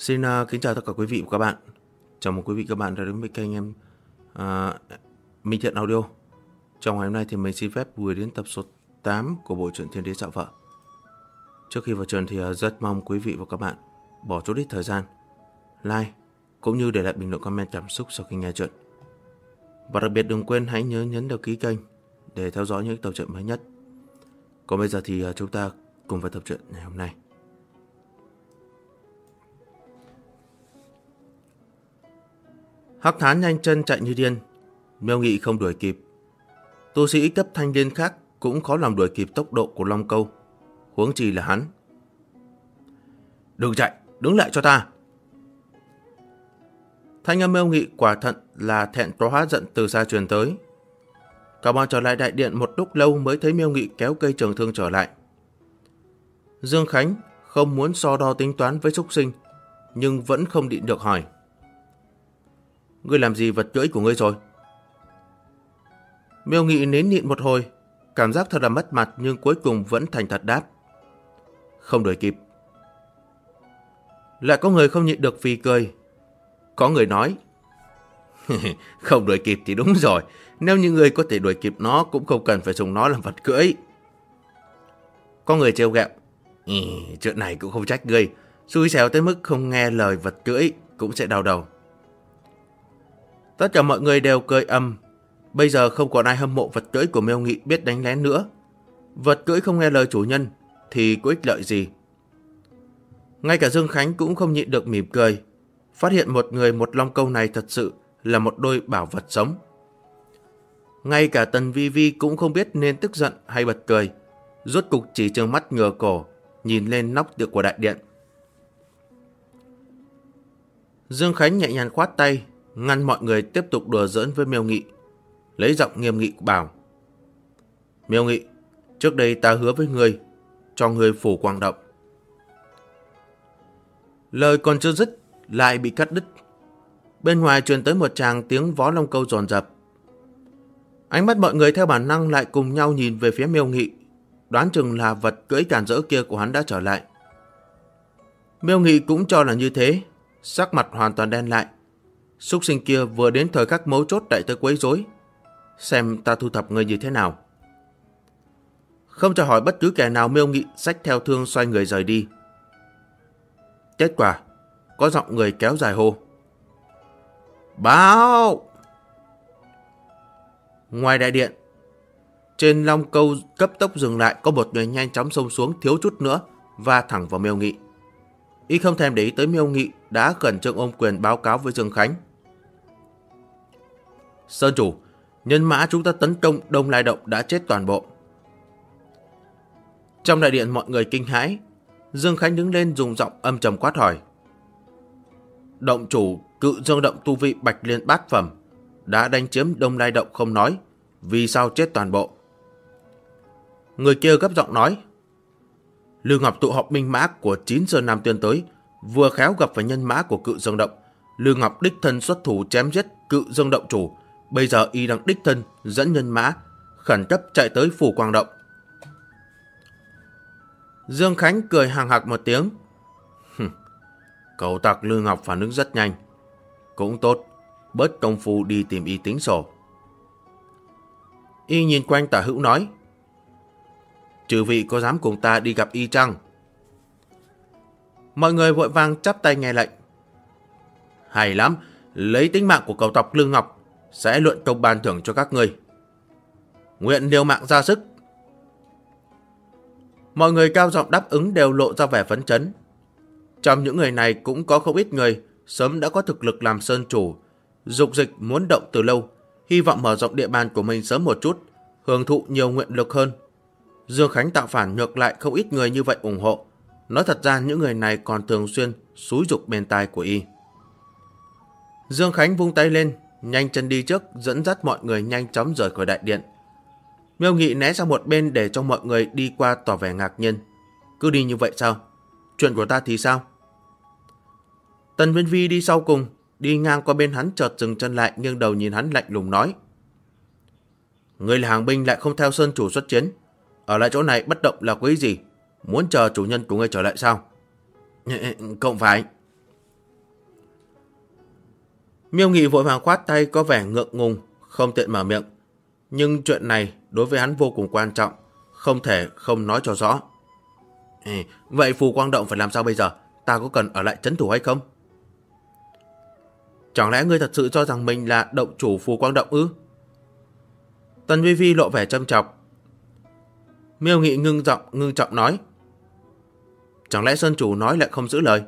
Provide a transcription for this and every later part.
Xin kính chào tất cả quý vị và các bạn. Chào mừng quý vị và các bạn đã đến với kênh em Minh Thiện Audio. Trong ngày hôm nay thì mình xin phép gửi đến tập số 8 của bộ truyện Thiên Đế Dạo Vợ. Trước khi vào truyện thì rất mong quý vị và các bạn bỏ chút ít thời gian like cũng như để lại bình luận comment cảm xúc sau khi nghe truyện. Và đặc biệt đừng quên hãy nhớ nhấn đăng ký kênh để theo dõi những tập truyện mới nhất. Còn bây giờ thì chúng ta cùng vào tập truyện ngày hôm nay. Hắc Thán nhanh chân chạy như điên, Miêu Nghị không đuổi kịp. Tu sĩ cấp thanh liên khác cũng khó lòng đuổi kịp tốc độ của Long Câu, huống chi là hắn. Đừng chạy, đứng lại cho ta. Thanh âm Miêu Nghị quả thật là thẹn quá hóa giận từ xa truyền tới. Cả bọn trở lại đại điện một lúc lâu mới thấy Miêu Nghị kéo cây trường thương trở lại. Dương Khánh không muốn so đo tính toán với súc sinh, nhưng vẫn không nhịn được hỏi. Ngươi làm gì vật cưỡi của ngươi rồi? Miêu Nghị nín nhịn một hồi, cảm giác thật là mất mặt nhưng cuối cùng vẫn thành thật đáp. Không đuổi kịp. Lại có người không nhịn được phì cười. Có người nói. Không đuổi kịp thì đúng rồi. Nếu như ngươi có thể đuổi kịp nó cũng không cần phải dùng nó làm vật cưỡi. Có người trêu ghẹo. Chuyện này cũng không trách ngươi. Xui xẻo tới mức không nghe lời vật cưỡi cũng sẽ đau đầu. Tất cả mọi người đều cười ầm. Bây giờ không còn ai hâm mộ vật cưỡi của Miêu Nghị biết đánh lén nữa. Vật cưỡi không nghe lời chủ nhân thì có ích lợi gì? Ngay cả Dương Khánh cũng không nhịn được mỉm cười. Phát hiện một người một Long Câu này thật sự là một đôi bảo vật sống. Ngay cả Tần Vi Vi cũng không biết nên tức giận hay bật cười. Rốt cục chỉ trừng mắt ngửa cổ, nhìn lên nóc tượng của đại điện. Dương Khánh nhẹ nhàng khoát tay, ngăn mọi người tiếp tục đùa giỡn với Miêu Nghị, lấy giọng nghiêm nghị bảo. Miêu Nghị, trước đây ta hứa với ngươi, cho ngươi phủ Quang Động. Lời còn chưa dứt, lại bị cắt đứt. Bên ngoài truyền tới một tràng tiếng vó Long Câu dồn dập. Ánh mắt mọi người theo bản năng lại cùng nhau nhìn về phía Miêu Nghị, đoán chừng là vật cưỡi cản rỡ kia của hắn đã trở lại. Miêu Nghị cũng cho là như thế, sắc mặt hoàn toàn đen lại. Súc sinh kia vừa đến thời khắc mấu chốt đại tới quấy rối, xem ta thu thập người như thế nào. Không cho hỏi bất cứ kẻ nào, Miêu Nghị xách theo thương xoay người rời đi. Kết quả, có giọng người kéo dài hô. Báo! Ngoài đại điện, trên Long Câu cấp tốc dừng lại, có một người nhanh chóng xông xuống thiếu chút nữa và thẳng vào Miêu Nghị. Y không thèm để ý tới Miêu Nghị đã khẩn trương ôm quyền báo cáo với Dương Khánh. Sơn chủ, nhân mã chúng ta tấn công Đông Lai Động đã chết toàn bộ. Trong đại điện mọi người kinh hãi. Dương Khánh đứng lên dùng giọng âm trầm quát hỏi. Động chủ Cự Dương Động tu vi Bạch Liên bát phẩm đã đánh chiếm Đông Lai Động không nói, vì sao chết toàn bộ? Người kia gấp giọng nói. Lưu Ngọc tụ họp binh mã của 9 Sơn Nam Tiên tới, vừa khéo gặp phải nhân mã của Cự Dương Động. Lưu Ngọc đích thân xuất thủ chém giết Cự Dương Động chủ. Bây giờ y đang đích thân dẫn nhân mã khẩn cấp chạy tới phủ Quang Động. Dương Khánh cười hằng hặc một tiếng. Cậu tặc Lưu Ngọc phản ứng rất nhanh. Cũng tốt, bớt công phu đi tìm y tính sổ. Y nhìn quanh tả hữu nói. Trừ vị có dám cùng ta đi gặp y chăng? Mọi người vội vàng chắp tay nghe lệnh. Hay lắm, lấy tính mạng của cậu tộc Lưu Ngọc, sẽ luận công ban thưởng cho các ngươi. Nguyện liều mạng ra sức. Mọi người cao giọng đáp ứng đều lộ ra vẻ phấn chấn. Trong những người này cũng có không ít người sớm đã có thực lực làm sơn chủ, dục dịch muốn động từ lâu, hy vọng mở rộng địa bàn của mình sớm một chút, hưởng thụ nhiều nguyện lực hơn. Dương Khánh tạo phản ngược lại không ít người như vậy ủng hộ. Nói thật ra những người này còn thường xuyên xúi giục bên tai của y. Dương Khánh vung tay lên, nhanh chân đi trước, dẫn dắt mọi người nhanh chóng rời khỏi đại điện. Miêu Nghị né sang một bên để cho mọi người đi qua tỏ vẻ ngạc nhiên. Cứ đi như vậy sao? Chuyện của ta thì sao? Tần Viên Vi đi sau cùng, đi ngang qua bên hắn chợt dừng chân lại, nghiêng đầu nhìn hắn lạnh lùng nói. Ngươi là hàng binh lại không theo sơn chủ xuất chiến, ở lại chỗ này bất động là quý gì? Muốn chờ chủ nhân của ngươi trở lại sao? Không phải. Miêu Nghị vội vàng khoát tay, có vẻ ngượng ngùng, không tiện mở miệng. Nhưng chuyện này đối với hắn vô cùng quan trọng, không thể không nói cho rõ. Vậy Phù Quang Động phải làm sao bây giờ? Ta có cần ở lại trấn thủ hay không? Chẳng lẽ ngươi thật sự cho rằng mình là động chủ Phù Quang Động ư? Tần Vi Vi lộ vẻ châm chọc. Miêu Nghị ngưng trọng nói. Chẳng lẽ Sơn chủ nói lại không giữ lời?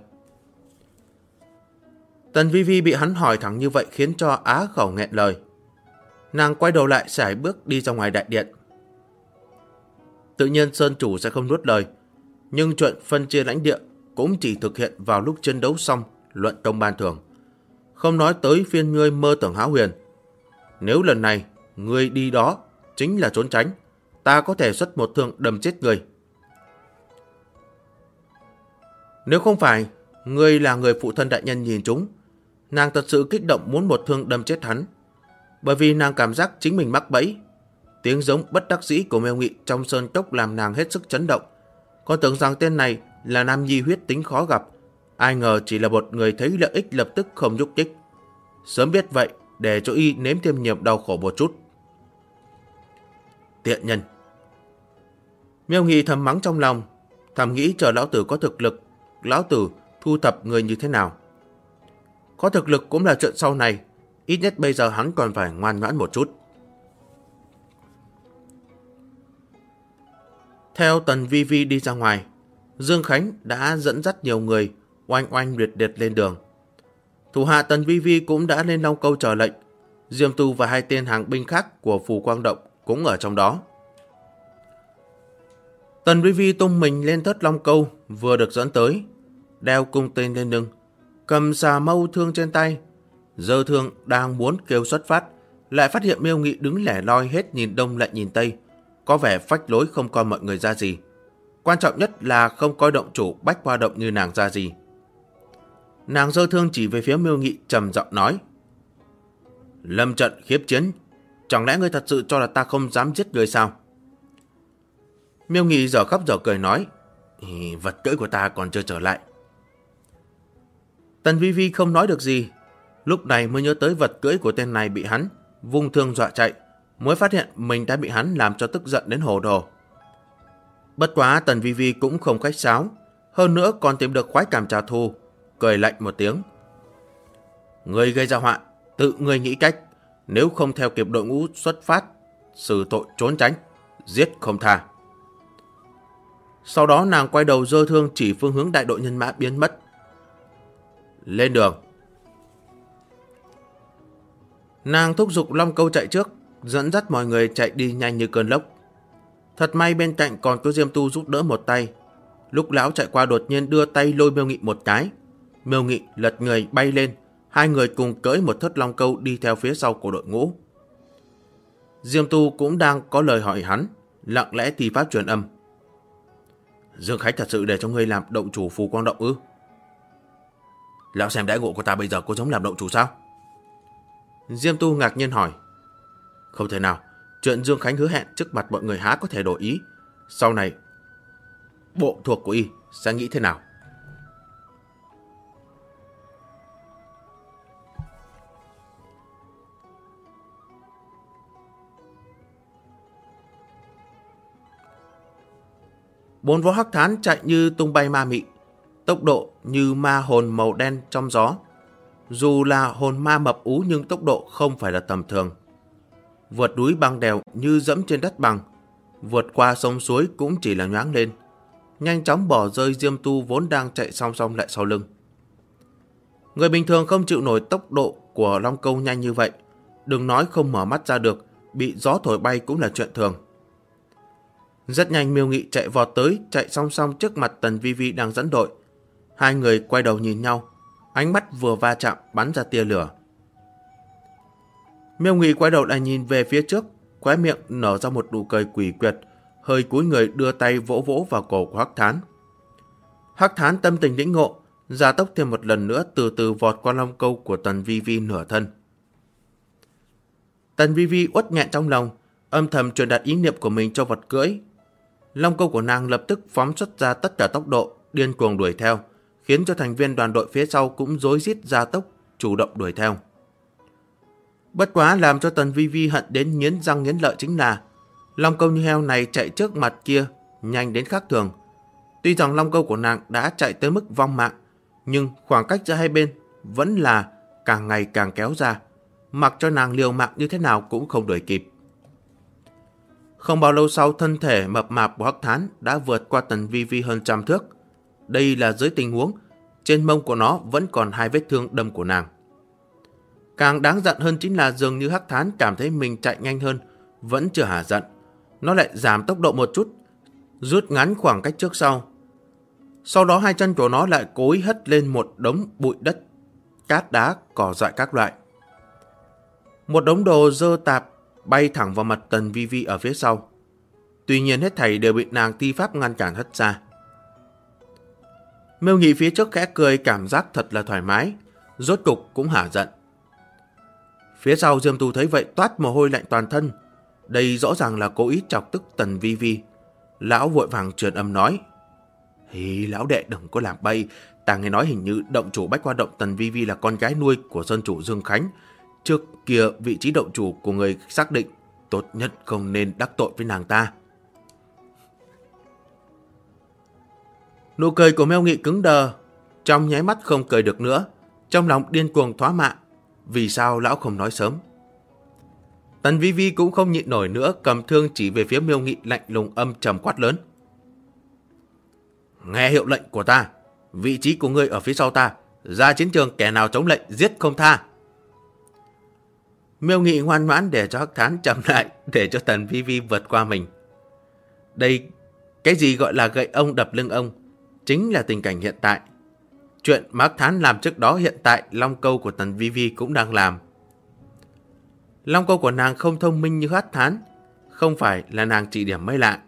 Tần Vi Vi bị hắn hỏi thẳng như vậy khiến cho á khẩu nghẹn lời. Nàng quay đầu lại sải bước đi ra ngoài đại điện. Tự nhiên Sơn chủ sẽ không nuốt lời, nhưng chuyện phân chia lãnh địa cũng chỉ thực hiện vào lúc chiến đấu xong luận công ban thưởng. Không nói tới phiên ngươi mơ tưởng hão huyền. Nếu lần này ngươi đi đó chính là trốn tránh, ta có thể xuất một thương đâm chết ngươi. Nếu không phải ngươi là người phụ thân đại nhân nhìn chúng, nàng thật sự kích động muốn một thương đâm chết hắn, bởi vì nàng cảm giác chính mình mắc bẫy. Tiếng giống bất đắc dĩ của Miêu Nghị trong sơn cốc làm nàng hết sức chấn động. Còn tưởng rằng tên này là nam nhi huyết tính khó gặp, ai ngờ chỉ là một người thấy lợi ích lập tức không nhúc nhích. Sớm biết vậy, để cho y nếm thêm nhiều đau khổ một chút. Tiện nhân. Miêu Nghị thầm mắng trong lòng, thầm nghĩ chờ lão tử có thực lực, lão tử thu thập người như thế nào. Có thực lực cũng là chuyện sau này, ít nhất bây giờ hắn còn phải ngoan ngoãn một chút. Theo Tần Vi Vi đi ra ngoài, Dương Khánh đã dẫn dắt nhiều người oanh oanh liệt liệt lên đường. Thủ hạ Tần Vi Vi cũng đã lên Long Câu chờ lệnh. Diêm Tu và hai tên hàng binh khác của Phù Quang Động cũng ở trong đó. Tần Vi Vi tung mình lên thớt Long Câu vừa được dẫn tới, đeo cung tên lên lưng, cầm xà mâu thương trên tay, giơ thương đang muốn kêu xuất phát, lại phát hiện Miêu Nghị đứng lẻ loi hết nhìn đông lại nhìn tây, có vẻ phách lối không coi mọi người ra gì. Quan trọng nhất là không coi động chủ Bách Hoa Động như nàng ra gì. Nàng giơ thương chỉ về phía Miêu Nghị trầm giọng nói: Lâm trận khiếp chiến, chẳng lẽ ngươi thật sự cho là ta không dám giết ngươi sao? Miêu Nghị dở khóc dở cười nói: Vật cưỡi của ta còn chưa trở lại. Tần Vi Vi không nói được gì, lúc này mới nhớ tới vật cưỡi của tên này bị hắn vung thương dọa chạy, mới phát hiện mình đã bị hắn làm cho tức giận đến hồ đồ. Bất quá Tần Vi Vi cũng không khách sáo, hơn nữa còn tìm được khoái cảm trả thù, cười lạnh một tiếng: Ngươi gây ra họa, tự ngươi nghĩ cách, nếu không theo kịp đội ngũ xuất phát, xử tội trốn tránh, giết không tha. Sau đó nàng quay đầu giơ thương chỉ phương hướng đại đội nhân mã biến mất. Lên đường. Nàng thúc giục Long Câu chạy trước, dẫn dắt mọi người chạy đi nhanh như cơn lốc. Thật may bên cạnh còn có Diêm Tu giúp đỡ một tay. Lúc lão chạy qua đột nhiên đưa tay lôi Miêu Nghị một cái. Miêu Nghị lật người bay lên, hai người cùng cưỡi một thớt Long Câu đi theo phía sau của đội ngũ. Diêm Tu cũng đang có lời hỏi hắn, lặng lẽ thì pháp truyền âm: Dương Khánh thật sự để cho ngươi làm động chủ Phù Quang Động ư? Lão xem đãi ngộ của ta bây giờ có giống làm động chủ sao? Diêm Tu ngạc nhiên hỏi. Không thể nào, chuyện Dương Khánh hứa hẹn trước mặt mọi người há có thể đổi ý. Sau này bộ thuộc của y sẽ nghĩ thế nào? Bốn vó hắc thán chạy như tung bay ma mị, tốc độ như ma hồn màu đen trong gió. Dù là hồn ma mập ú nhưng tốc độ không phải là tầm thường. Vượt núi băng đèo như dẫm trên đất bằng, vượt qua sông suối cũng chỉ là nhoáng lên, nhanh chóng bỏ rơi Diêm Tu vốn đang chạy song song lại sau lưng. Người bình thường không chịu nổi tốc độ của Long Câu nhanh như vậy, đừng nói không mở mắt ra được, bị gió thổi bay cũng là chuyện thường. Rất nhanh Miêu Nghị chạy vọt tới, chạy song song trước mặt Tần Vi Vi đang dẫn đội. Hai người quay đầu nhìn nhau, ánh mắt vừa va chạm bắn ra tia lửa. Miêu Nghị quay đầu lại nhìn về phía trước, khóe miệng nở ra một nụ cười quỷ quyệt, hơi cúi người đưa tay vỗ vỗ vào cổ của Hắc Thán. Hắc Thán tâm tình lĩnh ngộ, gia tốc thêm một lần nữa, từ từ vọt qua Long Câu của Tần Vi Vi nửa thân. Tần Vi Vi uất nghẹn trong lòng, âm thầm truyền đạt ý niệm của mình cho vật cưỡi. Long Câu của nàng lập tức phóng xuất ra tất cả tốc độ, điên cuồng đuổi theo, khiến cho thành viên đoàn đội phía sau cũng rối rít gia tốc, chủ động đuổi theo. Bất quá làm cho Tần Vi Vi hận đến nghiến răng nghiến lợi chính là long câu như heo này chạy trước mặt kia nhanh đến khác thường. Tuy rằng long câu của nàng đã chạy tới mức vong mạng, nhưng khoảng cách giữa hai bên vẫn là càng ngày càng kéo ra, mặc cho nàng liều mạng như thế nào cũng không đuổi kịp. Không bao lâu sau, thân thể mập mạp của Hắc Thán đã vượt qua Tần Vi Vi hơn 100 thước. Đây là dưới tình huống trên mông của nó vẫn còn 2 vết thương đâm của nàng. Càng đáng giận hơn chính là dường như Hắc Thán cảm thấy mình chạy nhanh hơn, vẫn chưa hả giận. Nó lại giảm tốc độ một chút, rút ngắn khoảng cách trước sau. Sau đó 2 chân của nó lại cố ý hất lên một đống bụi đất, cát đá, cỏ dại các loại. Một đống đồ dơ tạp bay thẳng vào mặt Tần Vi Vi ở phía sau. Tuy nhiên hết thảy đều bị nàng thi pháp ngăn cản hất ra. Miêu Nghị phía trước khẽ cười, cảm giác thật là thoải mái, rốt cục cũng hả giận. Phía sau Diêm Tu thấy vậy toát mồ hôi lạnh toàn thân. Đây rõ ràng là cố ý chọc tức Tần Vi Vi. Lão vội vàng truyền âm nói: "Hì, lão đệ đừng có làm bậy. Ta nghe nói hình như động chủ Bách Hoa Động Tần Vi Vi là con gái nuôi của sơn chủ Dương Khánh. Trước kia vị trí động chủ của người xác định, tốt nhất không nên đắc tội với nàng ta." Nụ cười của Miêu Nghị cứng đờ, trong nháy mắt không cười được nữa, trong lòng điên cuồng thoá mạ. Vì sao lão không nói sớm? Tần Vi Vi cũng không nhịn nổi nữa, cầm thương chỉ về phía Miêu Nghị, lạnh lùng âm trầm quát lớn: "Nghe hiệu lệnh của ta, vị trí của ngươi ở phía sau ta, ra chiến trường, kẻ nào chống lệnh giết không tha." Miêu Nghị ngoan ngoãn để cho Hắc Thán chậm lại, để cho Tần Vi Vi vượt qua mình. Đây, cái gì gọi là gậy ông đập lưng ông, chính là tình cảnh hiện tại. Chuyện mà Hắc Thán làm trước đó hiện tại long câu của Tần Vi Vi cũng đang làm. Long câu của nàng không thông minh như Hắc Thán, không phải là nàng chỉ điểm mới lạ.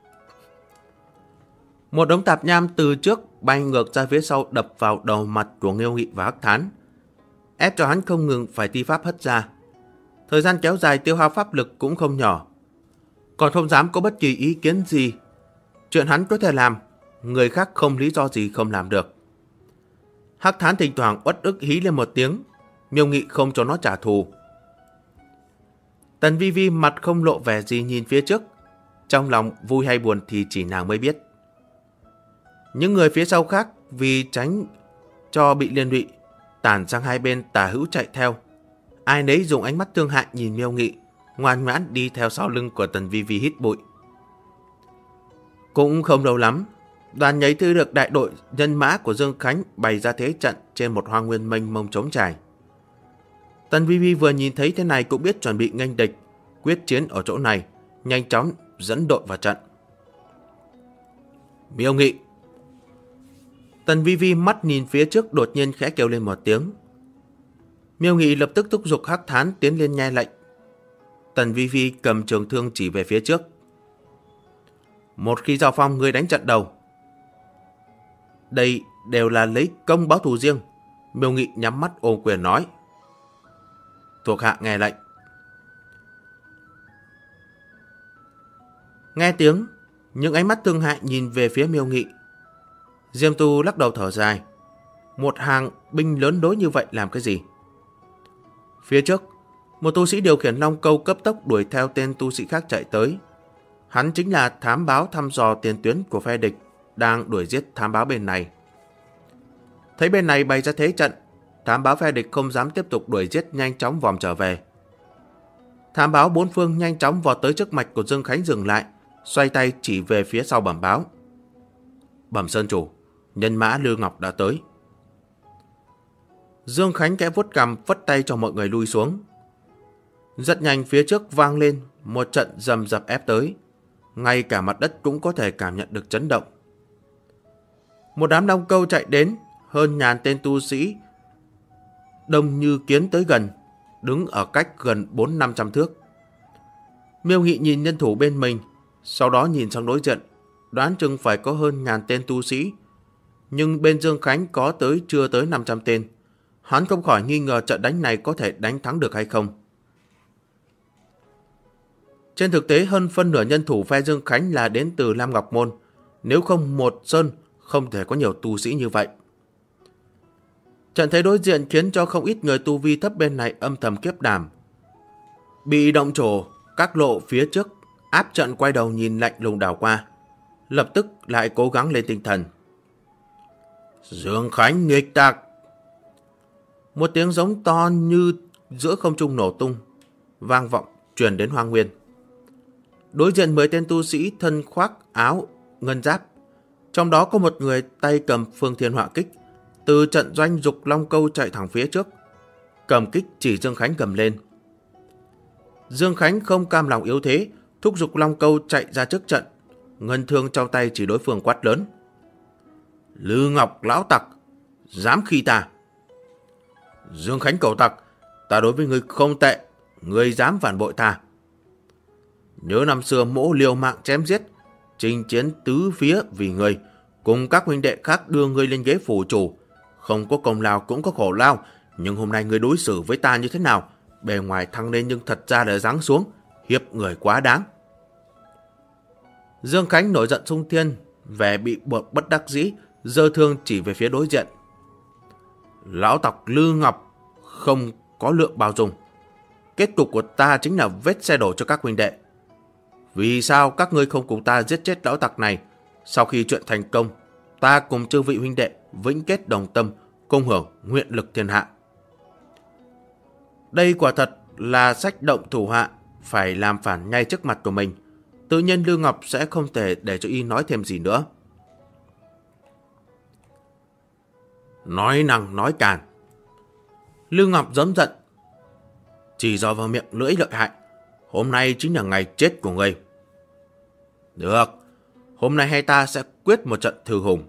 Một đống tạp nham từ trước bay ngược ra phía sau, đập vào đầu mặt của Miêu Nghị và Hắc Thán, ép cho hắn không ngừng phải thi pháp hất ra. Thời gian kéo dài tiêu hao pháp lực cũng không nhỏ, còn không dám có bất kỳ ý kiến gì. Chuyện hắn có thể làm, người khác không lý do gì không làm được. Hắc Thán thỉnh thoảng uất ức hí lên một tiếng, Miêu Nghị không cho nó trả thù. Tần Vi Vi mặt không lộ vẻ gì nhìn phía trước, trong lòng vui hay buồn thì chỉ nàng mới biết. Những người phía sau khác vì tránh cho bị liên lụy, tản sang hai bên tả hữu chạy theo. Ai nấy dùng ánh mắt thương hại nhìn Miêu Nghị, ngoan ngoãn đi theo sau lưng của Tần Vi Vi hít bụi. Cũng không lâu lắm, đoàn nhảy thư được đại đội nhân mã của Dương Khánh bày ra thế trận trên một hoang nguyên mênh mông trống trải. Tần Vi Vi vừa nhìn thấy thế này cũng biết chuẩn bị nghênh địch, quyết chiến ở chỗ này, nhanh chóng dẫn đội vào trận. Miêu Nghị! Tần Vi Vi mắt nhìn phía trước, đột nhiên khẽ kêu lên một tiếng. Miêu Nghị lập tức thúc giục Hắc Thán tiến lên nghe lệnh. Tần Vi Vi cầm trường thương chỉ về phía trước. Một khi giao phong, ngươi đánh trận đầu. Đây đều là lấy công báo thù riêng. Miêu Nghị nhắm mắt ôm quyền nói: Thuộc hạ nghe lệnh. Nghe tiếng, những ánh mắt thương hại nhìn về phía Miêu Nghị. Diêm Tu lắc đầu thở dài. Một hàng binh lớn đối như vậy làm cái gì? Phía trước, một tu sĩ điều khiển long câu cấp tốc đuổi theo tên tu sĩ khác chạy tới. Hắn chính là thám báo thăm dò tiền tuyến của phe địch, đang đuổi giết thám báo bên này. Thấy bên này bày ra thế trận, thám báo phe địch không dám tiếp tục đuổi giết, nhanh chóng vòm trở về. Thám báo bốn phương nhanh chóng vọt tới trước mạch của Dương Khánh dừng lại, xoay tay chỉ về phía sau bẩm báo: Bẩm Sơn Chủ, nhân mã Lư Ngọc đã tới. Dương Khánh kẽ vuốt cằm, phất tay cho mọi người lui xuống. Rất nhanh phía trước vang lên một trận rầm rập ép tới, ngay cả mặt đất cũng có thể cảm nhận được chấn động. Một đám long câu chạy đến, hơn ngàn tên tu sĩ đông như kiến tới gần, đứng ở cách gần 400-500 thước. Miêu Nghị nhìn nhân thủ bên mình, sau đó nhìn sang đối diện, đoán chừng phải có hơn ngàn tên tu sĩ, nhưng bên Dương Khánh có tới chưa tới 500 tên. Hắn không khỏi nghi ngờ trận đánh này có thể đánh thắng được hay không. Trên thực tế, hơn phân nửa nhân thủ phe Dương Khánh là đến từ Lam Ngọc Môn, nếu không một sơn không thể có nhiều tu sĩ như vậy. Trận thế đối diện khiến cho không ít người tu vi thấp bên này âm thầm kiếp đảm. Bị động chủ các lộ phía trước áp trận quay đầu nhìn lạnh lùng đảo qua, lập tức lại cố gắng lên tinh thần. Dương Khánh nghịch tặc! Một tiếng giống to như giữa không trung nổ tung, vang vọng truyền đến Hoang Nguyên. Đối diện 10 tên tu sĩ thân khoác áo ngân giáp, trong đó có một người tay cầm phương thiên họa kích, từ trận doanh Dục Long Câu chạy thẳng phía trước, cầm kích chỉ Dương Khánh cầm lên. Dương Khánh không cam lòng yếu thế, thúc giục Long Câu chạy ra trước trận, ngân thương trong tay chỉ đối phương quát lớn. Lư Ngọc lão tặc, dám khi ta! Dương Khánh cầu tặc, ta đối với ngươi không tệ, ngươi dám phản bội ta. Nhớ năm xưa mỗ liều mạng chém giết, chinh chiến tứ phía vì ngươi, cùng các huynh đệ khác đưa ngươi lên ghế phủ chủ, không có công lao cũng có khổ lao, nhưng hôm nay ngươi đối xử với ta như thế nào? Bề ngoài thăng lên nhưng thật ra là giáng xuống, hiếp người quá đáng. Dương Khánh nổi giận xung thiên, vẻ bị buộc bất đắc dĩ, giơ thương chỉ về phía đối diện. Lão tặc Lư Ngọc không có lượng bao dung. Kết cục của ta chính là vết xe đổ cho các huynh đệ. Vì sao các ngươi không cùng ta giết chết lão tặc này? Sau khi chuyện thành công, ta cùng chư vị huynh đệ vĩnh kết đồng tâm,共hưởng nguyện lực thiên hạ. Đây quả thật là sách động thủ hạ, phải làm phản ngay trước mặt của mình. Tự nhiên Lư Ngọc sẽ không thể để cho y nói thêm gì nữa. Nói năng nói càn. Lư Ngọc giấm giận. Chỉ do vào miệng lưỡi lợi hại, hôm nay chính là ngày chết của ngươi. Được, hôm nay hai ta sẽ quyết một trận thử hùng.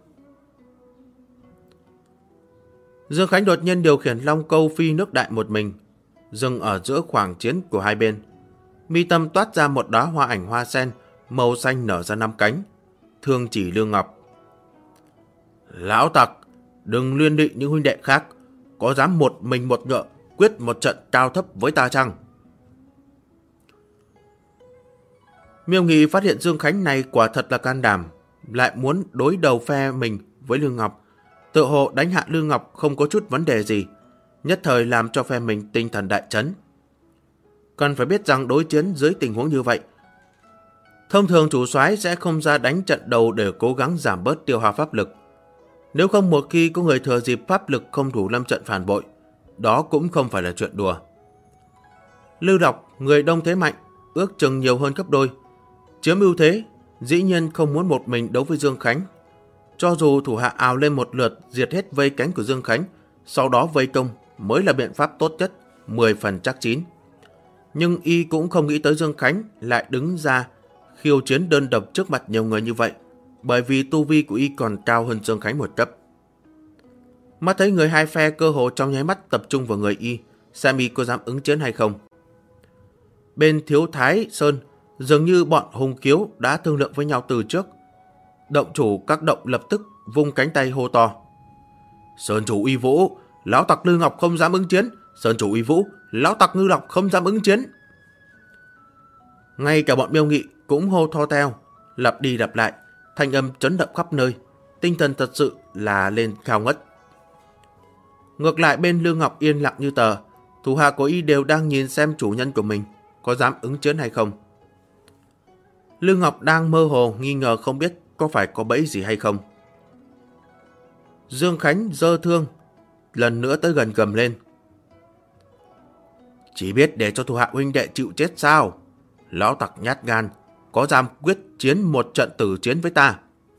Dương Khánh đột nhiên điều khiển Long Câu phi nước đại một mình, dừng ở giữa khoảng chiến của hai bên. Mi tâm toát ra một đóa hoa ảnh hoa sen, màu xanh nở ra 5 cánh, thương chỉ Lư Ngọc. Lão tặc, đừng liên lụy những huynh đệ khác, có dám một mình một ngựa quyết một trận cao thấp với ta chăng? Miêu Nghị phát hiện Dương Khánh này quả thật là can đảm, lại muốn đối đầu phe mình với Lư Ngọc. Tự hồ đánh hạ Lư Ngọc không có chút vấn đề gì, nhất thời làm cho phe mình tinh thần đại chấn. Cần phải biết rằng đối chiến dưới tình huống như vậy, thông thường chủ soái sẽ không ra đánh trận đầu để cố gắng giảm bớt tiêu hao pháp lực. Nếu không một khi có người thừa dịp pháp lực không đủ lâm trận phản bội, đó cũng không phải là chuyện đùa. Lư Đọc, người đông thế mạnh, ước chừng nhiều hơn gấp đôi, chiếm ưu thế, dĩ nhiên không muốn một mình đấu với Dương Khánh. Cho dù thủ hạ ào lên một lượt diệt hết vây cánh của Dương Khánh, sau đó vây công mới là biện pháp tốt nhất, 10 phần chắc chín. Nhưng y cũng không nghĩ tới Dương Khánh lại đứng ra khiêu chiến đơn độc trước mặt nhiều người như vậy, bởi vì tu vi của y còn cao hơn Dương Khánh một cấp. Mắt thấy người hai phe cơ hồ trong nháy mắt tập trung vào người y, xem y có dám ứng chiến hay không. Bên Thiếu Thái Sơn, dường như bọn hùng kiếu đã thương lượng với nhau từ trước. Động chủ các động lập tức vung cánh tay hô to. Sơn chủ uy vũ, lão tặc Lư Ngọc không dám ứng chiến. Sơn chủ uy vũ, lão tặc Ngư Lọc không dám ứng chiến. Ngay cả bọn Miêu Nghị cũng hô to theo, lặp đi lặp lại, thanh âm chấn động khắp nơi, tinh thần thật sự là lên cao ngất. Ngược lại bên Lư Ngọc yên lặng như tờ, thủ hạ của y đều đang nhìn xem chủ nhân của mình có dám ứng chiến hay không. Lư Ngọc đang mơ hồ nghi ngờ không biết có phải có bẫy gì hay không. Dương Khánh giơ thương, lần nữa tới gần gầm lên. Chỉ biết để cho thủ hạ huynh đệ chịu chết sao? Lão tặc nhát gan, có dám quyết chiến một trận tử chiến với ta?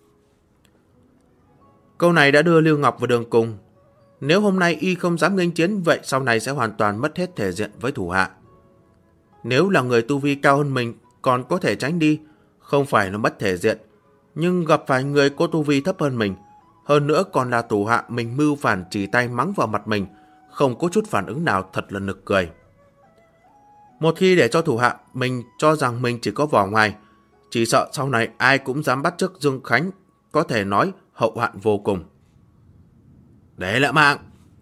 Câu này đã đưa Lưu Ngọc vào đường cùng. Nếu hôm nay y không dám nghênh chiến, vậy sau này sẽ hoàn toàn mất hết thể diện với thủ hạ. Nếu là người tu vi cao hơn mình còn có thể tránh đi, không phải nó mất thể diện. Nhưng gặp phải người có tu vi thấp hơn mình, hơn nữa còn là thủ hạ mình mưu phản chỉ tay mắng vào mặt mình, không có chút phản ứng nào, thật là nực cười. Một khi để cho thủ hạ mình cho rằng mình chỉ có vỏ ngoài, chỉ sợ sau này ai cũng dám bắt chước Dương Khánh, có thể nói hậu hoạn vô cùng. Để lại mạng!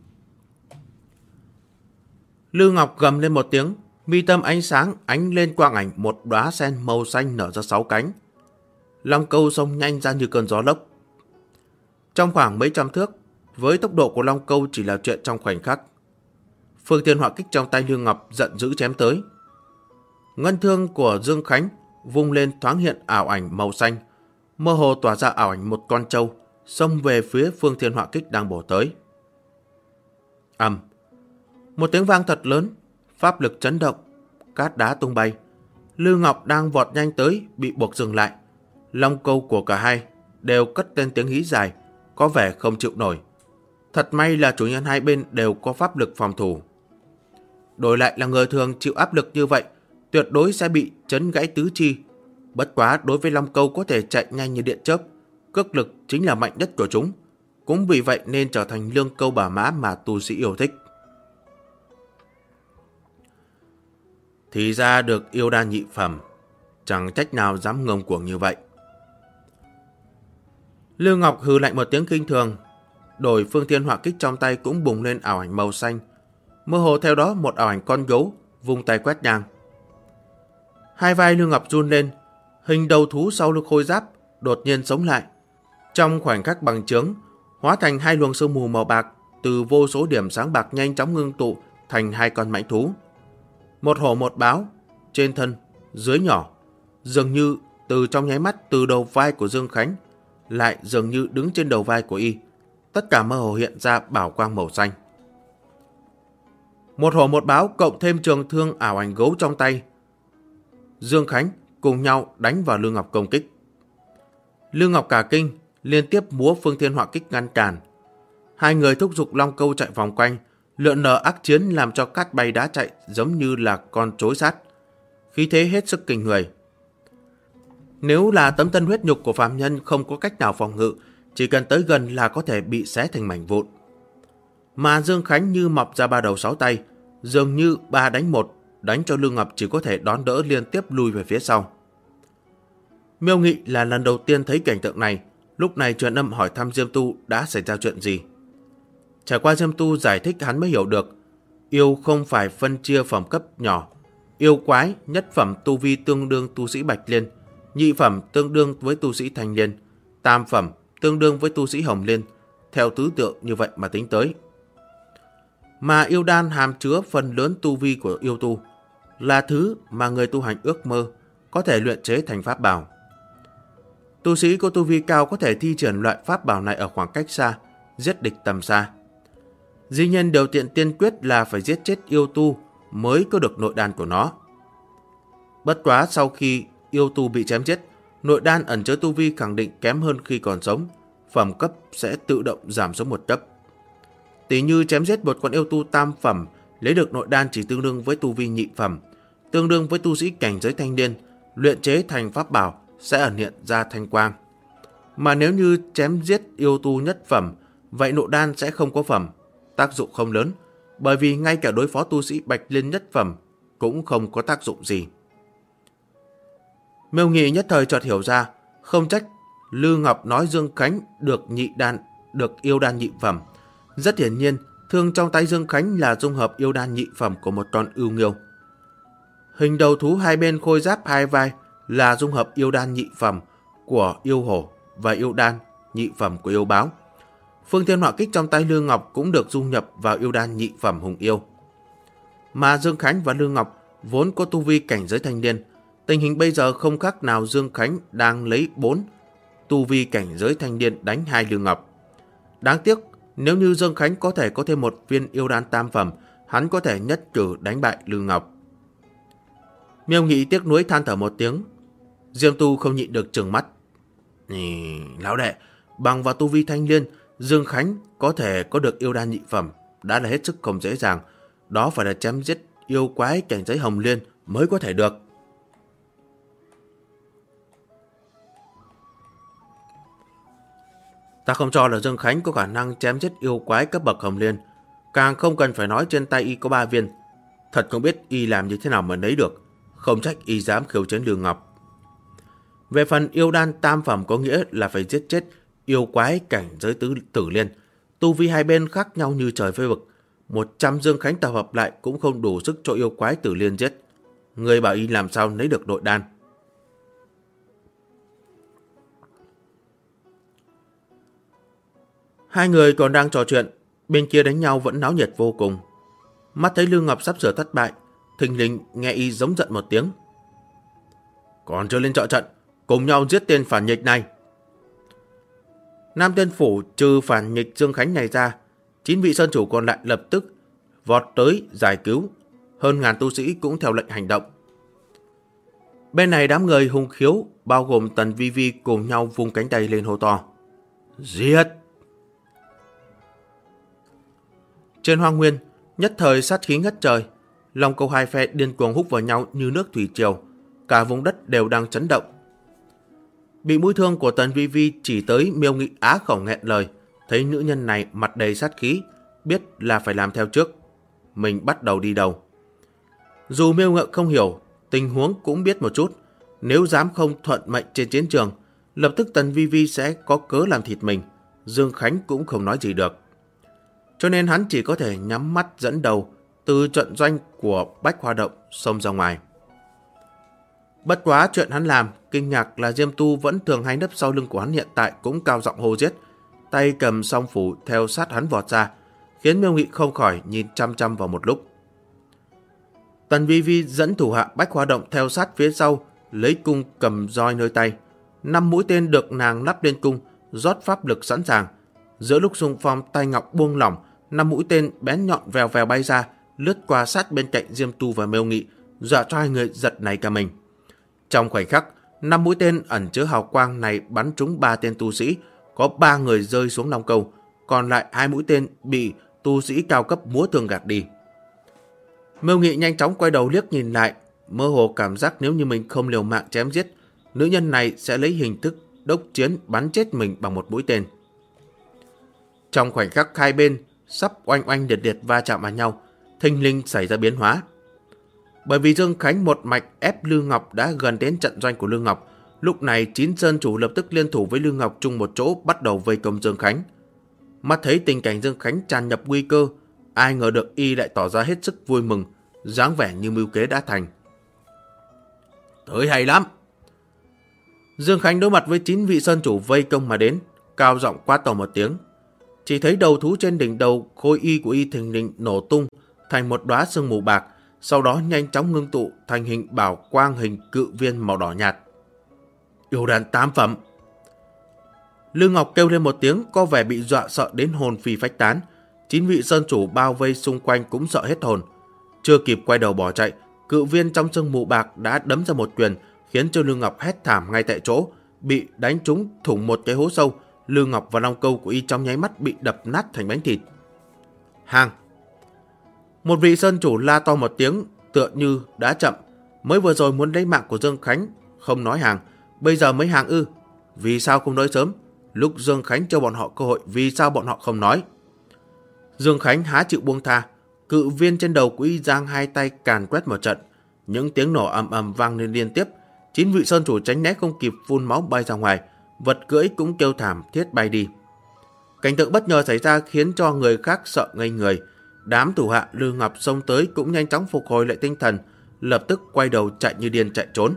Lưu Ngọc gầm lên một tiếng, mi tâm ánh sáng ánh lên quang ảnh một đóa sen màu xanh nở ra 6 cánh. Long Câu xông nhanh ra như cơn gió lốc. Trong khoảng mấy trăm thước, với tốc độ của Long Câu chỉ là chuyện trong khoảnh khắc. Phương Thiên họa kích trong tay Lưu Ngọc giận dữ chém tới. Ngân thương của Dương Khánh vung lên thoáng hiện ảo ảnh màu xanh, mơ hồ tỏa ra ảo ảnh một con trâu, xông về phía Phương Thiên Họa Kích đang bổ tới. Ầm, một tiếng vang thật lớn, pháp lực chấn động, cát đá tung bay. Lư Ngọc đang vọt nhanh tới bị buộc dừng lại. Long câu của cả hai đều cất lên tiếng hí dài, có vẻ không chịu nổi. Thật may là chủ nhân hai bên đều có pháp lực phòng thủ. Đổi lại là người thường chịu áp lực như vậy, tuyệt đối sẽ bị chấn gãy tứ chi. Bất quá đối với long câu có thể chạy nhanh như điện chớp, cước lực chính là mạnh nhất của chúng. Cũng vì vậy nên trở thành lương câu bà mã mà tu sĩ yêu thích. Thì ra được yêu đan nhị phẩm, chẳng trách nào dám ngông cuồng như vậy. Lưu Ngọc hừ lạnh một tiếng khinh thường, đổi Phương Thiên Họa Kích trong tay cũng bùng lên ảo ảnh màu xanh. Mơ hồ theo đó một ảo ảnh con gấu vung tay quét ngang. Hai vai Lưu Ngọc run lên, hình đầu thú sau lưng khôi giáp đột nhiên sống lại. Trong khoảnh khắc bằng chướng, hóa thành hai luồng sương mù màu bạc, từ vô số điểm sáng bạc nhanh chóng ngưng tụ thành hai con mãnh thú. Một hổ một báo, trên thân, dưới nhỏ, dường như từ trong nháy mắt từ đầu vai của Dương Khánh lại dường như đứng trên đầu vai của y. Tất cả mơ hồ hiện ra bảo quang màu xanh. Một hổ một báo cộng thêm trường thương ảo ảnh gấu trong tay, Dương Khánh cùng nhau đánh vào Lương Ngọc công kích. Lương Ngọc cả kinh, liên tiếp múa Phương Thiên Họa Kích ngăn cản. Hai người thúc giục long câu chạy vòng quanh, lượn lờ ác chiến làm cho cát bay đá chạy giống như là con trối sát. Khí thế hết sức kinh người. Nếu là tấm thân huyết nhục của phàm nhân không có cách nào phòng ngự, chỉ cần tới gần là có thể bị xé thành mảnh vụn. Mà Dương Khánh như mọc ra ba đầu sáu tay, dường như 3 đánh 1, đánh cho Lương Ngọc chỉ có thể đón đỡ liên tiếp lùi về phía sau. Miêu Nghị là lần đầu tiên thấy cảnh tượng này, lúc này truyền âm hỏi thăm Diêm Tu đã xảy ra chuyện gì. Trải qua Diêm Tu giải thích hắn mới hiểu được, yêu không phải phân chia phẩm cấp nhỏ. Yêu quái nhất phẩm tu vi tương đương tu sĩ Bạch Liên, nhị phẩm tương đương với tu sĩ Thanh Liên, tam phẩm tương đương với tu sĩ Hồng Liên, theo tứ tượng như vậy mà tính tới. Mà yêu đan hàm chứa phần lớn tu vi của yêu tu, là thứ mà người tu hành ước mơ, có thể luyện chế thành pháp bảo. Tu sĩ có tu vi cao có thể thi triển loại pháp bảo này ở khoảng cách xa, giết địch tầm xa. Dĩ nhiên điều kiện tiên quyết là phải giết chết yêu tu mới có được nội đan của nó. Bất quá sau khi yêu tu bị chém giết, nội đan ẩn chứa tu vi khẳng định kém hơn khi còn sống, phẩm cấp sẽ tự động giảm xuống một cấp. Tỷ như chém giết một con yêu tu tam phẩm, lấy được nội đan chỉ tương đương với tu vi nhị phẩm, tương đương với tu sĩ cảnh giới thanh niên, luyện chế thành pháp bảo sẽ ẩn hiện ra thanh quang. Mà nếu như chém giết yêu tu nhất phẩm, vậy nội đan sẽ không có phẩm, tác dụng không lớn, bởi vì ngay cả đối phó tu sĩ Bạch Liên nhất phẩm cũng không có tác dụng gì. Miêu Nghị nhất thời chợt hiểu ra, không trách Lư Ngọc nói Dương Khánh được yêu đan nhị phẩm. Rất hiển nhiên, thương trong tay Dương Khánh là dung hợp yêu đan nhị phẩm của một con ưu nghiêu. Hình đầu thú hai bên khôi giáp hai vai là dung hợp yêu đan nhị phẩm của yêu hổ và yêu đan nhị phẩm của yêu báo. Phương Thiên Họa Kích trong tay Lư Ngọc cũng được dung nhập vào yêu đan nhị phẩm hùng yêu. Mà Dương Khánh và Lư Ngọc vốn có tu vi cảnh giới thanh niên, tình hình bây giờ không khác nào Dương Khánh đang lấy 4 tu vi cảnh giới thanh niên đánh hai Lư Ngọc. Đáng tiếc, nếu như Dương Khánh có thể có thêm một viên yêu đan tam phẩm, hắn có thể nhất cử đánh bại Lư Ngọc. Miêu Nghị tiếc nuối than thở một tiếng. Diêm Tu không nhịn được trừng mắt. Lão đệ, bằng vào tu vi thanh niên, Dương Khánh có thể có được yêu đan nhị phẩm đã là hết sức không dễ dàng. Đó phải là chém giết yêu quái cảnh giới Hồng Liên mới có thể được. Ta không cho là Dương Khánh có khả năng chém giết yêu quái cấp bậc Hồng Liên, càng không cần phải nói trên tay y có 3 viên. Thật không biết y làm như thế nào mà lấy được, không trách y dám khiêu chiến Lương Ngọc. Về phần yêu đan tam phẩm có nghĩa là phải giết chết yêu quái cảnh giới tử liên. Tu vi hai bên khác nhau như trời với vực. 100 Dương Khánh tập hợp lại cũng không đủ sức cho yêu quái tử liên giết. Người bảo y làm sao lấy được nội đan. Hai người còn đang trò chuyện, bên kia đánh nhau vẫn náo nhiệt vô cùng. Mắt thấy Lương Ngọc sắp sửa thất bại, thình lình nghe y giống giận một tiếng. Còn chưa lên trợ trận, cùng nhau giết tên phản nghịch này. Nam Tiên Phủ trừ phản nghịch Dương Khánh này ra, 9 vị sơn chủ còn lại lập tức vọt tới giải cứu. Hơn ngàn tu sĩ cũng theo lệnh hành động. Bên này đám người hung khiếu, bao gồm Tần Vi Vi cùng nhau vung cánh tay lên hô to: giết! Trên hoang nguyên, nhất thời sát khí ngất trời. Long Câu hai phe điên cuồng húc vào nhau như nước thủy triều. Cả vùng đất đều đang chấn động. Bị mũi thương của Tần Vi Vi chỉ tới, Miêu Nghị á khẩu nghẹn lời. Thấy nữ nhân này mặt đầy sát khí, biết là phải làm theo trước. Mình bắt đầu đi đầu. Dù Miêu Ngợ không hiểu, tình huống cũng biết một chút. Nếu dám không thuận mệnh trên chiến trường, lập tức Tần Vi Vi sẽ có cớ làm thịt mình. Dương Khánh cũng không nói gì được. Cho nên hắn chỉ có thể nhắm mắt dẫn đầu từ trận doanh của Bách Hoa Động xông ra ngoài. Bất quá chuyện hắn làm, kinh ngạc là Diêm Tu vẫn thường hay nấp sau lưng của hắn hiện tại cũng cao giọng hô giết, tay cầm song phủ theo sát hắn vọt ra, khiến Miêu Nghị không khỏi nhìn chăm chăm vào một lúc. Tần Vi Vi dẫn thủ hạ Bách Hoa Động theo sát phía sau, lấy cung cầm roi nơi tay. 5 mũi tên được nàng lắp lên cung, rót pháp lực sẵn sàng. Giữa lúc xung phong, tay ngọc buông lỏng, 5 mũi tên bén nhọn vèo vèo bay ra, lướt qua sát bên cạnh Diêm Tu và Miêu Nghị, dọa cho hai người giật nảy cả mình. Trong khoảnh khắc, 5 mũi tên ẩn chứa hào quang này bắn trúng 3 tên tu sĩ, có 3 người rơi xuống Long Câu, còn lại 2 mũi tên bị tu sĩ cao cấp múa thương gạt đi. Miêu Nghị nhanh chóng quay đầu liếc nhìn lại, mơ hồ cảm giác nếu như mình không liều mạng chém giết, nữ nhân này sẽ lấy hình thức đốc chiến bắn chết mình bằng một mũi tên. Trong khoảnh khắc hai bên sắp oanh oanh liệt liệt va chạm vào nhau, thình lình xảy ra biến hóa. Bởi vì Dương Khánh một mạch ép Lư Ngọc đã gần đến trận doanh của Lư Ngọc, lúc này 9 sơn chủ lập tức liên thủ với Lư Ngọc chung một chỗ bắt đầu vây công Dương Khánh. Mắt thấy tình cảnh Dương Khánh tràn ngập nguy cơ, ai ngờ được y lại tỏ ra hết sức vui mừng, dáng vẻ như mưu kế đã thành. Tới hay lắm! Dương Khánh đối mặt với 9 vị sơn chủ vây công mà đến, cao giọng quát to một tiếng. Chỉ thấy đầu thú trên đỉnh đầu khôi y của y thình lình nổ tung thành một đóa sương mù bạc, sau đó nhanh chóng ngưng tụ thành hình bảo quang hình cự viên màu đỏ nhạt. Yêu đan tam phẩm! Lư Ngọc kêu lên một tiếng, có vẻ bị dọa sợ đến hồn phi phách tán. 9 vị sơn chủ bao vây xung quanh cũng sợ hết hồn. Chưa kịp quay đầu bỏ chạy, cự viên trong sương mù bạc đã đấm ra một quyền, khiến cho Lư Ngọc hét thảm ngay tại chỗ, bị đánh trúng thủng một cái hố sâu. Lư Ngọc và long câu của y trong nháy mắt bị đập nát thành bánh thịt. Hàng! Một vị sơn chủ la to một tiếng, tựa như đã chậm. Mới vừa rồi muốn lấy mạng của Dương Khánh, không nói hàng, bây giờ mới hàng ư? Vì sao không nói sớm? Lúc Dương Khánh cho bọn họ cơ hội, vì sao bọn họ không nói? Dương Khánh há chịu buông tha, cự viên trên đầu của y giang hai tay càn quét một trận. Những tiếng nổ ầm ầm vang lên liên tiếp. 9 vị sơn chủ tránh né không kịp, phun máu bay ra ngoài, vật cưỡi cũng kêu thảm thiết bay đi. Cảnh tượng bất ngờ xảy ra khiến cho người khác sợ ngây người. Đám thủ hạ Lư Ngọc xông tới cũng nhanh chóng phục hồi lại tinh thần, lập tức quay đầu chạy như điên chạy trốn.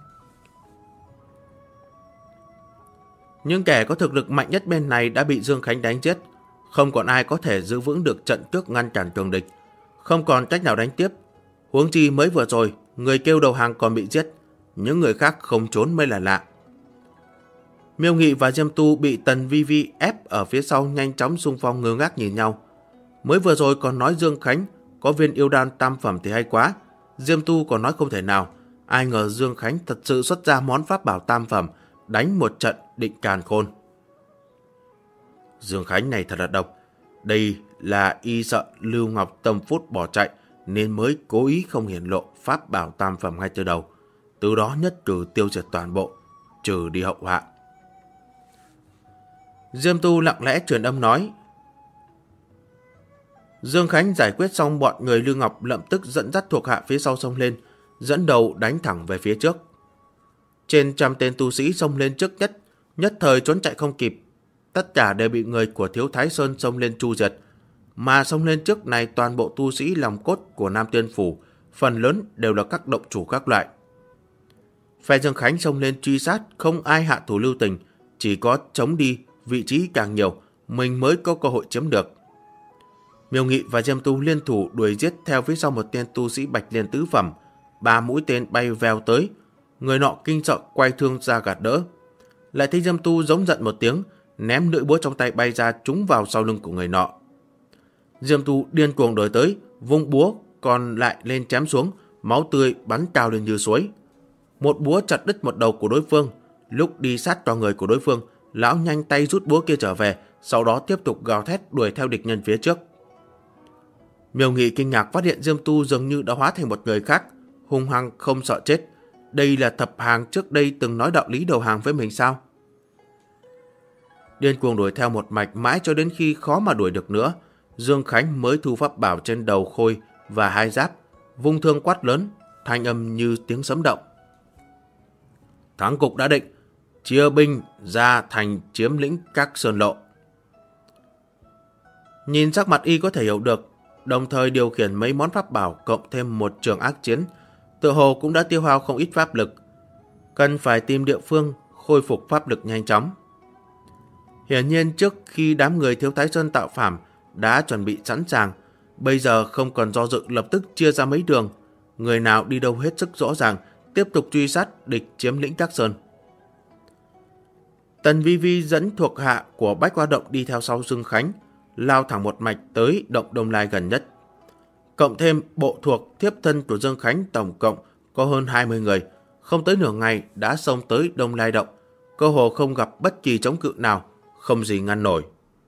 Nhưng kẻ có thực lực mạnh nhất bên này đã bị Dương Khánh đánh chết, không còn ai có thể giữ vững được trận cước ngăn cản cường địch, không còn cách nào đánh tiếp. Huống chi mới vừa rồi, người kêu đầu hàng còn bị giết, những người khác không trốn mới là lạ. Miêu Nghị và Diêm Tu bị Tần Vi Vi ép ở phía sau nhanh chóng xung phong ngơ ngác nhìn nhau. Mới vừa rồi còn nói Dương Khánh có viên yêu đan tam phẩm thì hay quá, Diêm Tu còn nói không thể nào, ai ngờ Dương Khánh thật sự xuất ra món pháp bảo tam phẩm, đánh một trận định càn khôn. Dương Khánh này thật là độc, đây là y sợ Lưu Ngọc tâm phút bỏ chạy nên mới cố ý không hiển lộ pháp bảo tam phẩm ngay từ đầu, từ đó nhất cử tiêu diệt toàn bộ, trừ đi hậu họa. Diêm Tu lặng lẽ truyền âm nói. Dương Khánh giải quyết xong, bọn người Lưu Ngọc lập tức dẫn dắt thuộc hạ phía sau xông lên, dẫn đầu đánh thẳng về phía trước. Trên trăm tên tu sĩ xông lên trước nhất thời trốn chạy không kịp, tất cả đều bị người của Thiếu Thái Sơn xông lên tru diệt. Mà xông lên trước này toàn bộ tu sĩ lòng cốt của Nam Tiên Phủ, phần lớn đều là các động chủ các loại. Phe Dương Khánh xông lên truy sát, không ai hạ thủ lưu tình, chỉ có chống đi, vị trí càng nhiều, mình mới có cơ hội chiếm được. Miêu Nghị và Diêm Tu liên thủ đuổi giết theo phía sau một tên tu sĩ Bạch Liên tứ phẩm, 3 mũi tên bay vèo tới. Người nọ kinh sợ quay thương ra gạt đỡ. Lại thấy Diêm Tu giống giận một tiếng, ném lưỡi búa trong tay bay ra trúng vào sau lưng của người nọ. Diêm Tu điên cuồng đuổi tới, vung búa còn lại lên chém xuống, máu tươi bắn trào lên như suối. Một búa chặt đứt một đầu của đối phương. Lúc đi sát vào người của đối phương, lão nhanh tay rút búa kia trở về, sau đó tiếp tục gào thét đuổi theo địch nhân phía trước. Miêu Nghị kinh ngạc phát hiện Diêm Tu dường như đã hóa thành một người khác, hung hăng không sợ chết. Đây là thập hàng trước đây từng nói đạo lý đầu hàng với mình sao? Điên cuồng đuổi theo một mạch mãi cho đến khi khó mà đuổi được nữa, Dương Khánh mới thu pháp bảo trên đầu khôi và hai giáp, vung thương quát lớn, thanh âm như tiếng sấm động. Thắng cục đã định, chia binh ra thành chiếm lĩnh các sơn lộ. Nhìn sắc mặt y có thể hiểu được, đồng thời điều khiển mấy món pháp bảo cộng thêm một trường ác chiến, tựa hồ cũng đã tiêu hao không ít pháp lực. Cần phải tìm địa phương khôi phục pháp lực nhanh chóng. Hiển nhiên trước khi đám người Thiếu Thái Sơn tạo phản đã chuẩn bị sẵn sàng, bây giờ không còn do dự, lập tức chia ra mấy đường, người nào đi đâu hết sức rõ ràng, tiếp tục truy sát địch chiếm lĩnh các sơn. Tần Vi Vi dẫn thuộc hạ của Bách Hoa Động đi theo sau Dương Khánh, lao thẳng một mạch tới động Đông Lai gần nhất. Cộng thêm bộ thuộc thiếp thân của Dương Khánh, tổng cộng có hơn 20 người, không tới nửa ngày đã xông tới Đông Lai Động, cơ hồ không gặp bất kỳ chống cự nào, không gì ngăn nổi.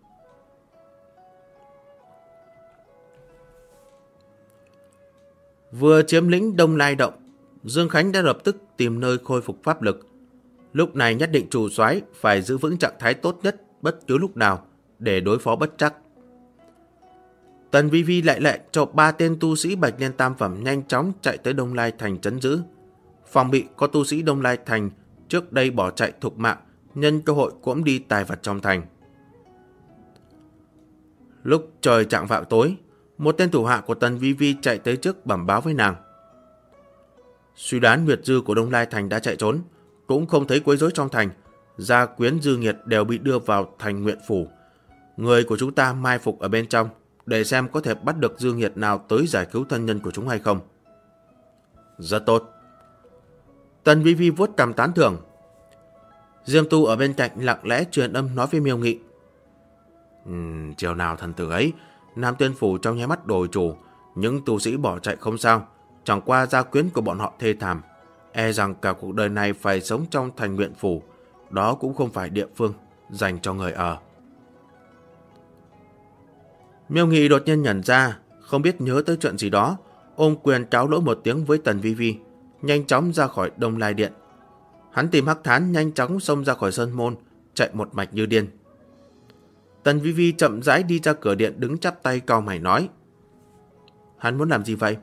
Vừa chiếm lĩnh Đông Lai Động, Dương Khánh đã lập tức tìm nơi khôi phục pháp lực. Lúc này nhất định chủ soái phải giữ vững trạng thái tốt nhất bất cứ lúc nào để đối phó bất trắc. Tần Vi Vi lại lệnh cho 3 tên tu sĩ Bạch Liên Tam Phẩm nhanh chóng chạy tới Đông Lai Thành trấn giữ, phòng bị có tu sĩ Đông Lai Thành trước đây bỏ chạy thục mạng, nhân cơ hội cũng đi tài vật trong thành. Lúc trời chạng vạng tối, một tên thủ hạ của Tần Vi Vi chạy tới trước bẩm báo với nàng. Suy đoán Nguyệt Dư của Đông Lai Thành đã chạy trốn, cũng không thấy quấy rối trong thành, gia quyến Dư Nghiệt đều bị đưa vào thành Nguyện Phủ. Người của chúng ta mai phục ở bên trong, để xem có thể bắt được Dư Nghiệt nào tới giải cứu thân nhân của chúng hay không. Rất tốt. Tần Vi Vi vuốt cằm tán thưởng. Diêm Tu ở bên cạnh lặng lẽ truyền âm nói với Miêu Nghị. Chiều nào thần tử ấy, Nam Tuyên Phủ trong nháy mắt đổi chủ, những tu sĩ bỏ chạy không sao, chẳng qua gia quyến của bọn họ thê thảm, e rằng cả cuộc đời này phải sống trong thành Nguyện Phủ, đó cũng không phải địa phương dành cho người ở. Miêu Nghị đột nhiên nhận ra, không biết nhớ tới chuyện gì đó, ôm quyền cáo lỗi một tiếng với Tần Vi Vi, nhanh chóng ra khỏi Đông Lai Điện. Hắn tìm Hắc Thán nhanh chóng xông ra khỏi sân môn, chạy một mạch như điên. Tần Vi Vi chậm rãi đi ra cửa điện, đứng chắp tay cau mày nói. Hắn muốn làm gì vậy?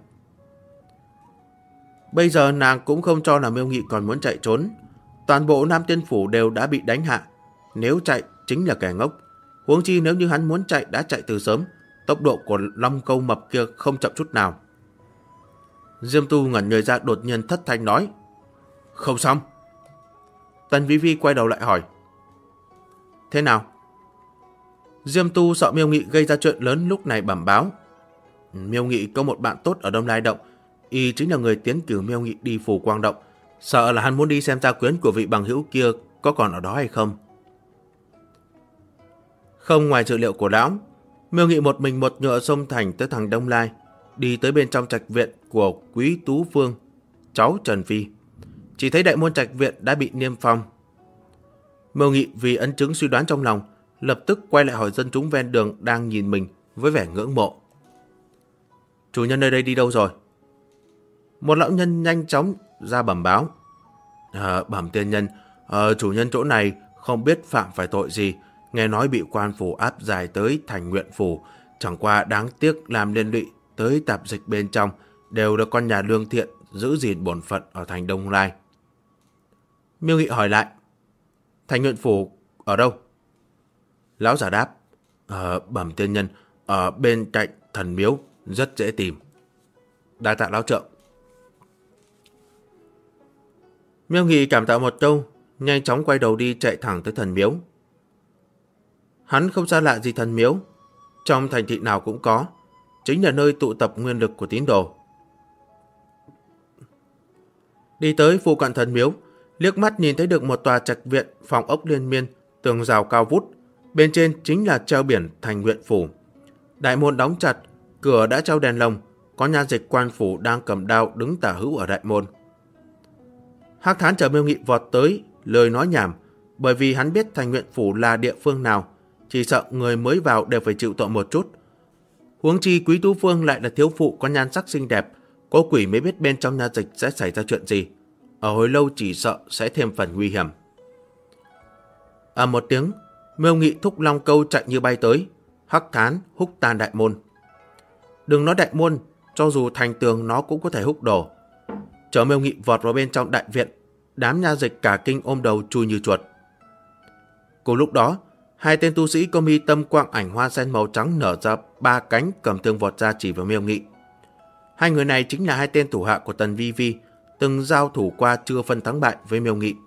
Bây giờ nàng cũng không cho là Miêu Nghị còn muốn chạy trốn. Toàn bộ Nam Tiên Phủ đều đã bị đánh hạ, nếu chạy chính là kẻ ngốc. Huống chi nếu như hắn muốn chạy đã chạy từ sớm, tốc độ của Long Câu Mập kia không chậm chút nào. Diêm Tu ngẩn người ra, đột nhiên thất thanh nói. Không xong. Tần Vi Vi quay đầu lại hỏi. Thế nào? Diêm Tu sợ Miêu Nghị gây ra chuyện lớn, lúc này bẩm báo. Miêu Nghị có một bạn tốt ở Đông Lai Động, y chính là người tiến cử Miêu Nghị đi Phù Quang Động, sợ là hắn muốn đi xem gia quyến của vị bằng hữu kia có còn ở đó hay không. Không ngoài dự liệu của lão, Miêu Nghị một mình một ngựa xông thành tới thằng Đông Lai, đi tới bên trong trạch viện của Quý Tú Phương, cháu Trần Phi. Chỉ thấy đại môn trạch viện đã bị niêm phong. Miêu Nghị vì ấn chứng suy đoán trong lòng, lập tức quay lại hỏi dân chúng ven đường đang nhìn mình với vẻ ngưỡng mộ. Chủ nhân nơi đây đi đâu rồi? Một lão nhân nhanh chóng ra bẩm báo. Bẩm tiên nhân, chủ nhân chỗ này không biết phạm phải tội gì, nghe nói bị quan phủ áp giải tới thành Nguyện Phủ, chẳng qua đáng tiếc làm liên lụy tới tạp dịch bên trong, đều được con nhà lương thiện giữ gìn bổn phận ở thành Đông Lai. Miêu Nghị hỏi lại. Thành Nguyện Phủ ở đâu? Lão giả đáp. Bẩm tiên nhân, ở bên cạnh thần miếu, rất dễ tìm. Đa tạ lão trượng. Miêu Nghị cảm tạ một câu, nhanh chóng quay đầu đi, chạy thẳng tới thần miếu. Hắn không xa lạ gì thần miếu, trong thành thị nào cũng có, chính là nơi tụ tập nguyên lực của tín đồ. Đi tới phụ cận thần miếu, liếc mắt nhìn thấy được một tòa trạch viện phòng ốc liên miên, tường rào cao vút. Bên trên chính là treo biển Thành Nguyện Phủ. Đại môn đóng chặt, cửa đã treo đèn lồng, có nha dịch quan phủ đang cầm đao đứng tả hữu ở đại môn. Hắc Thán chờ Miêu Nghị vọt tới, lời nói nhảm, bởi vì hắn biết Thành Nguyện Phủ là địa phương nào, chỉ sợ người mới vào đều phải chịu tội một chút. Huống chi Quý Tú Phương lại là thiếu phụ có nhan sắc xinh đẹp, có quỷ mới biết bên trong nha dịch sẽ xảy ra chuyện gì. Ở hồi lâu chỉ sợ sẽ thêm phần nguy hiểm. Một tiếng, Miêu Nghị thúc long câu chạy như bay tới. Hắc Thán húc tan đại môn. Đừng nói đại môn, cho dù thành tường nó cũng có thể húc đổ. Chờ Miêu Nghị vọt vào bên trong đại viện, đám nha dịch cả kinh ôm đầu chui như chuột. Cùng lúc đó, hai tên tu sĩ có mi tâm quang ảnh hoa sen màu trắng nở ra ba cánh cầm thương vọt ra chỉ vào Miêu Nghị. Hai người này chính là hai tên thủ hạ của Tần Vi Vi, từng giao thủ qua chưa phân thắng bại với Miêu Nghị.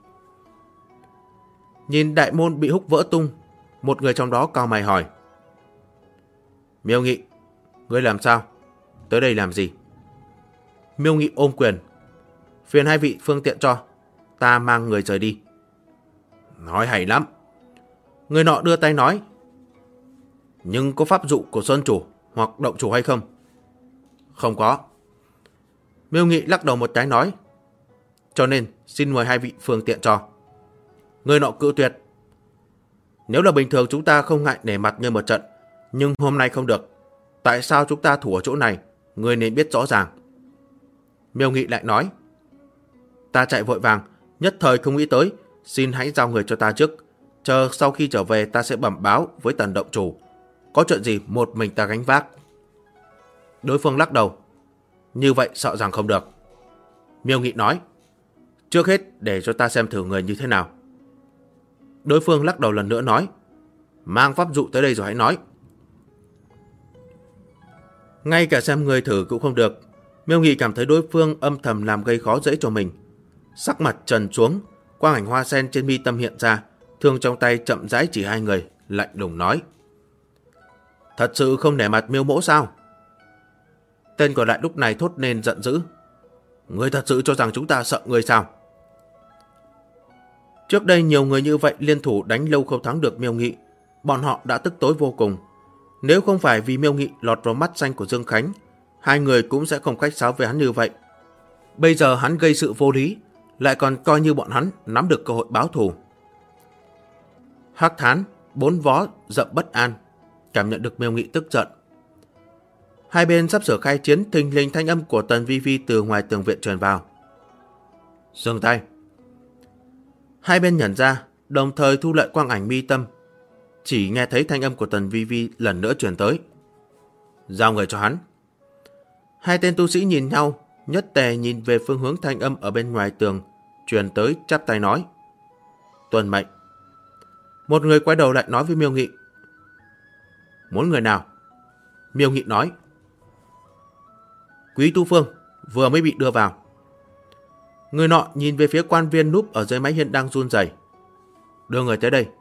Nhìn đại môn bị húc vỡ tung, một người trong đó cau mày hỏi: Miêu Nghị, ngươi làm sao? Tới đây làm gì? Miêu Nghị ôm quyền: phiền hai vị phương tiện cho, ta mang người rời đi. Nói hay lắm. Người nọ đưa tay nói: nhưng có pháp dụ của Sơn Chủ hoặc Động Chủ hay không? Không có. Miêu Nghị lắc đầu một cái nói: cho nên xin mời hai vị phương tiện cho. Người nọ cự tuyệt: nếu là bình thường chúng ta không ngại nể mặt ngươi một trận, nhưng hôm nay không được. Tại sao chúng ta thủ ở chỗ này, ngươi nên biết rõ ràng. Miêu Nghị lại nói: ta chạy vội vàng, nhất thời không nghĩ tới, xin hãy giao người cho ta trước. Chờ sau khi trở về ta sẽ bẩm báo với Tần Động Chủ. Có chuyện gì một mình ta gánh vác. Đối phương lắc đầu: như vậy sợ rằng không được. Miêu Nghị nói: trước hết để cho ta xem thử người như thế nào. Đối phương lắc đầu lần nữa nói: mang pháp dụ tới đây rồi hãy nói. Ngay cả xem người thử cũng không được. Miêu Nghị cảm thấy đối phương âm thầm làm gây khó dễ cho mình. Sắc mặt trần xuống, quang ảnh hoa sen trên mi tâm hiện ra, thương trong tay chậm rãi chỉ hai người, lạnh lùng nói: thật sự không nể mặt Miêu mỗ sao? Tên còn lại lúc này thốt lên giận dữ: ngươi thật sự cho rằng chúng ta sợ ngươi sao? Trước đây nhiều người như vậy liên thủ đánh lâu không thắng được Miêu Nghị, bọn họ đã tức tối vô cùng. Nếu không phải vì Miêu Nghị lọt vào mắt xanh của Dương Khánh, hai người cũng sẽ không khách sáo với hắn như vậy. Bây giờ hắn gây sự vô lý, lại còn coi như bọn hắn nắm được cơ hội báo thù. Hắc Thán bốn vó dậm bất an, cảm nhận được Miêu Nghị tức giận. Hai bên sắp sửa khai chiến, thình lình thanh âm của Tần Vi Vi từ ngoài tường viện truyền vào: dừng tay. Hai bên nhận ra, đồng thời thu lại quang ảnh mi tâm. Chỉ nghe thấy thanh âm của Tần Vi Vi lần nữa truyền tới: giao người cho hắn. Hai tên tu sĩ nhìn nhau, nhất tề nhìn về phương hướng thanh âm ở bên ngoài tường truyền tới, chắp tay nói: tuân mệnh. Một người quay đầu lại nói với Miêu Nghị: muốn người nào? Miêu Nghị nói: Quý Tu Phương vừa mới bị đưa vào. Người nọ nhìn về phía quan viên núp ở dưới mái hiên đang run rẩy: đưa người tới đây.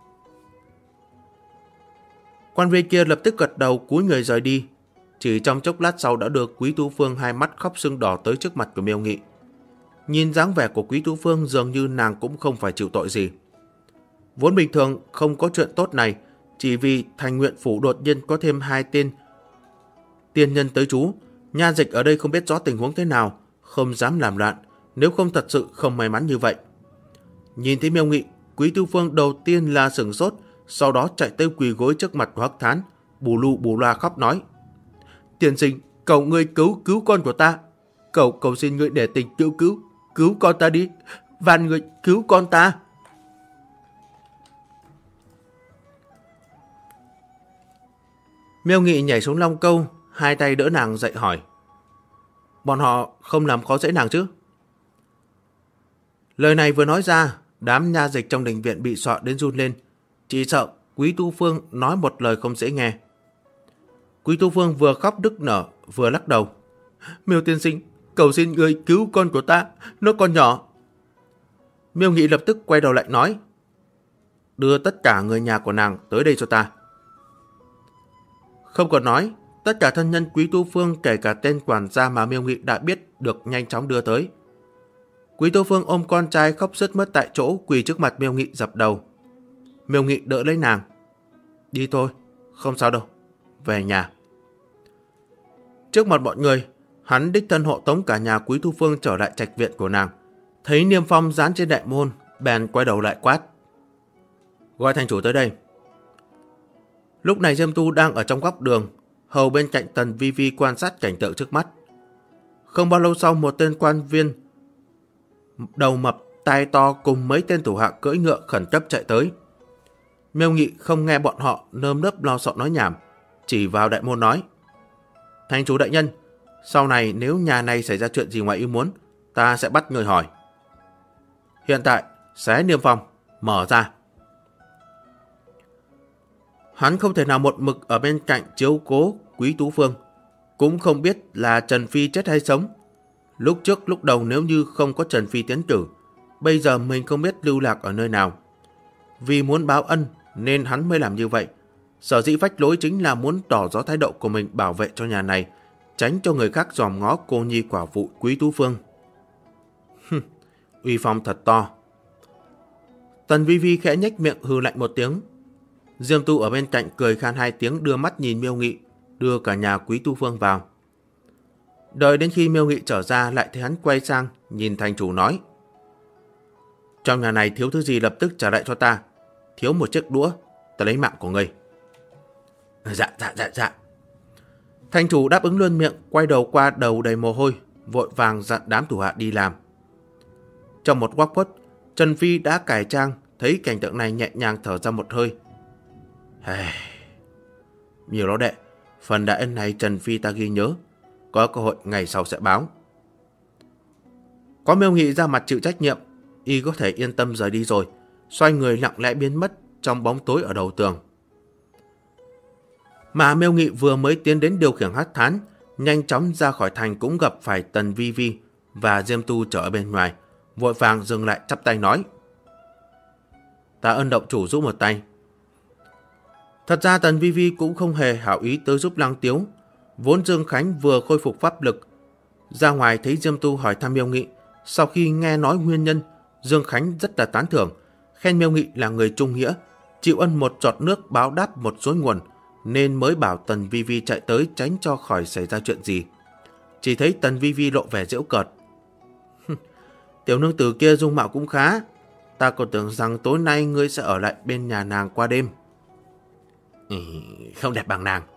Quan viên kia lập tức gật đầu cúi người rời đi. Chỉ trong chốc lát sau đã đưa Quý Tu Phương hai mắt khóc sưng đỏ tới trước mặt của Miêu Nghị. Nhìn dáng vẻ của Quý Tu Phương dường như nàng cũng không phải chịu tội gì. Vốn bình thường không có chuyện tốt này, chỉ vì Thành Nguyện Phủ đột nhiên có thêm hai tên tiên nhân tới trú, nha dịch ở đây không biết rõ tình huống thế nào, không dám làm loạn, nếu không thật sự không may mắn như vậy. Nhìn thấy Miêu Nghị, Quý Tu Phương đầu tiên là sửng sốt, sau đó chạy tới quỳ gối trước mặt của Hắc Thán, bù loa khóc nói: tiên sinh, cầu ngươi cứu con của ta, cầu xin ngươi để tình cứu con ta đi, van ngươi cứu con ta. Miêu Nghị nhảy xuống long câu, hai tay đỡ nàng dậy hỏi: bọn họ không làm khó dễ nàng chứ? Lời này vừa nói ra, đám nha dịch trong đình viện bị dọa đến run lên, chỉ sợ Quý Tu Phương nói một lời không dễ nghe. Quý Tu Phương vừa khóc nức nở vừa lắc đầu: Miêu tiên sinh, cầu xin ngươi cứu con của ta, nó còn nhỏ. Miêu Nghị lập tức quay đầu lại nói: đưa tất cả người nhà của nàng tới đây cho ta. Không còn nói, tất cả thân nhân Quý Tu Phương kể cả tên quản gia mà Miêu Nghị đã biết được nhanh chóng đưa tới. Quý Tô Phương ôm con trai khóc sướt mướt tại chỗ, quỳ trước mặt Miêu Nghị dập đầu. Miêu Nghị đỡ lấy nàng. Đi thôi, không sao đâu, về nhà. Trước mặt mọi người, hắn đích thân hộ tống cả nhà Quý Thu Phương trở lại trạch viện của nàng. Thấy niêm phong dán trên đại môn, bèn quay đầu lại quát. Gọi thành chủ tới đây. Lúc này Diêm Tu đang ở trong góc đường, hầu bên cạnh Tần Vi Vi quan sát cảnh tượng trước mắt. Không bao lâu sau, một tên quan viên đầu mập, tai to cùng mấy tên thủ hạ cưỡi ngựa khẩn cấp chạy tới. Miêu Nghị không nghe bọn họ nơm nớp lo sợ nói nhảm, chỉ vào đại môn nói. Thành chủ đại nhân, sau này nếu nhà này xảy ra chuyện gì ngoài ý muốn, ta sẽ bắt người hỏi. Hiện tại, xé niêm phong, mở ra. Hắn không thể nào một mực ở bên cạnh chiếu cố Quý Tú Phương, cũng không biết là Trần Phi chết hay sống. Lúc trước lúc đầu nếu như không có Trần Phi tiến cử, bây giờ mình không biết lưu lạc ở nơi nào. Vì muốn báo ân nên hắn mới làm như vậy. Sở dĩ phách lối chính là muốn tỏ rõ thái độ của mình bảo vệ cho nhà này, tránh cho người khác dòm ngó cô nhi quả phụ Quý Tú Phương. Uy phong thật to. Tần Vi Vi khẽ nhếch miệng hừ lạnh một tiếng. Diêm Tu ở bên cạnh cười khan hai tiếng, đưa mắt nhìn Miêu Nghị, đưa cả nhà Quý Tú Phương vào. Đợi đến khi Miêu Nghị trở ra, lại thấy hắn quay sang nhìn thành chủ nói. Trong nhà này thiếu thứ gì lập tức trả lại cho ta. Thiếu một chiếc đũa, ta lấy mạng của ngươi. Dạ. Thành chủ đáp ứng luôn miệng, quay đầu qua đầu đầy mồ hôi, vội vàng dặn đám thủ hạ đi làm. Trong một góc khuất, Trần Phi đã cải trang, thấy cảnh tượng này nhẹ nhàng thở ra một hơi. Nhiều đó đệ, phần đại ân này Trần Phi ta ghi nhớ, có cơ hội ngày sau sẽ báo. Có Miêu Nghị ra mặt chịu trách nhiệm, y có thể yên tâm rời đi rồi, xoay người lặng lẽ biến mất trong bóng tối ở đầu tường. Mà Miêu Nghị vừa mới tiến đến điều khiển hắc thán, nhanh chóng ra khỏi thành cũng gặp phải Tần Vi Vi và Diêm Tu chờ ở bên ngoài, vội vàng dừng lại chắp tay nói. Ta ơn động chủ giúp một tay. Thật ra Tần Vi Vi cũng không hề hảo ý tới giúp Lăng Tiếu. Vốn Dương Khánh vừa khôi phục pháp lực, ra ngoài thấy Diêm Tu hỏi thăm Miêu Nghị. Sau khi nghe nói nguyên nhân, Dương Khánh rất là tán thưởng, khen Miêu Nghị là người trung nghĩa, chịu ân một giọt nước báo đáp một suối nguồn, nên mới bảo Tần Vi Vi chạy tới tránh cho khỏi xảy ra chuyện gì. Chỉ thấy Tần Vi Vi lộ vẻ giễu cợt. Tiểu nương tử kia dung mạo cũng khá, ta còn tưởng rằng tối nay ngươi sẽ ở lại bên nhà nàng qua đêm. Không đẹp bằng nàng.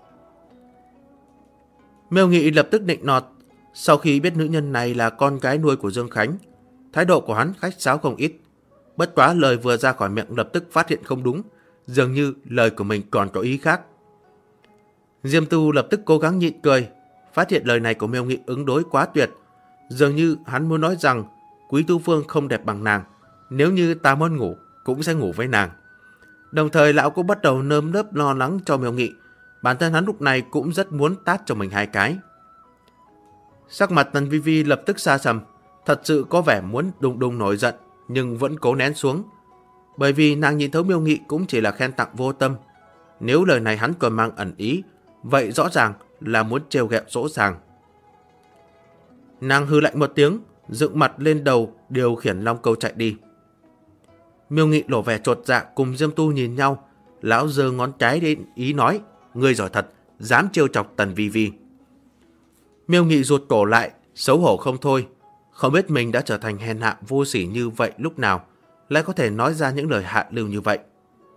Miêu Nghị lập tức nịnh nọt. Sau khi biết nữ nhân này là con gái nuôi của Dương Khánh, thái độ của hắn khách sáo không ít. Bất quá lời vừa ra khỏi miệng lập tức phát hiện không đúng, dường như lời của mình còn có ý khác. Diêm Tu lập tức cố gắng nhịn cười, phát hiện lời này của Miêu Nghị ứng đối quá tuyệt. Dường như hắn muốn nói rằng Quý Tú Phương không đẹp bằng nàng, nếu như ta muốn ngủ cũng sẽ ngủ với nàng. Đồng thời lão cũng bắt đầu nơm nớp lo lắng cho Miêu Nghị. Bản thân hắn lúc này cũng rất muốn tát cho mình hai cái. Sắc mặt Tần Vi Vi lập tức xa sầm, thật sự có vẻ muốn đùng đùng nổi giận, nhưng vẫn cố nén xuống. Bởi vì nàng nhìn thấu Miêu Nghị cũng chỉ là khen tặng vô tâm. Nếu lời này hắn còn mang ẩn ý, vậy rõ ràng là muốn trêu ghẹo dỗ dàng. Nàng hư lạnh một tiếng, dựng mặt lên đầu điều khiển long câu chạy đi. Miêu Nghị lộ vẻ chột dạ cùng Diêm Tu nhìn nhau. Lão giơ ngón cái đến ý nói, ngươi giỏi thật, dám trêu chọc Tần Vi Vi. Miêu Nghị rụt cổ lại, xấu hổ không thôi. Không biết mình đã trở thành hèn hạ vô sỉ như vậy lúc nào, lại có thể nói ra những lời hạ lưu như vậy.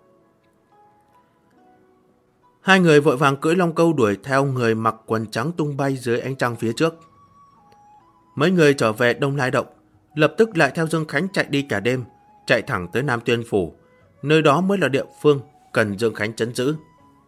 Hai người vội vàng cưỡi long câu đuổi theo người mặc quần trắng tung bay dưới ánh trăng phía trước. Mấy người trở về Đông Lai Động, lập tức lại theo Dương Khánh chạy đi cả đêm, chạy thẳng tới Nam Tuyên Phủ. Nơi đó mới là địa phương cần Dương Khánh trấn giữ.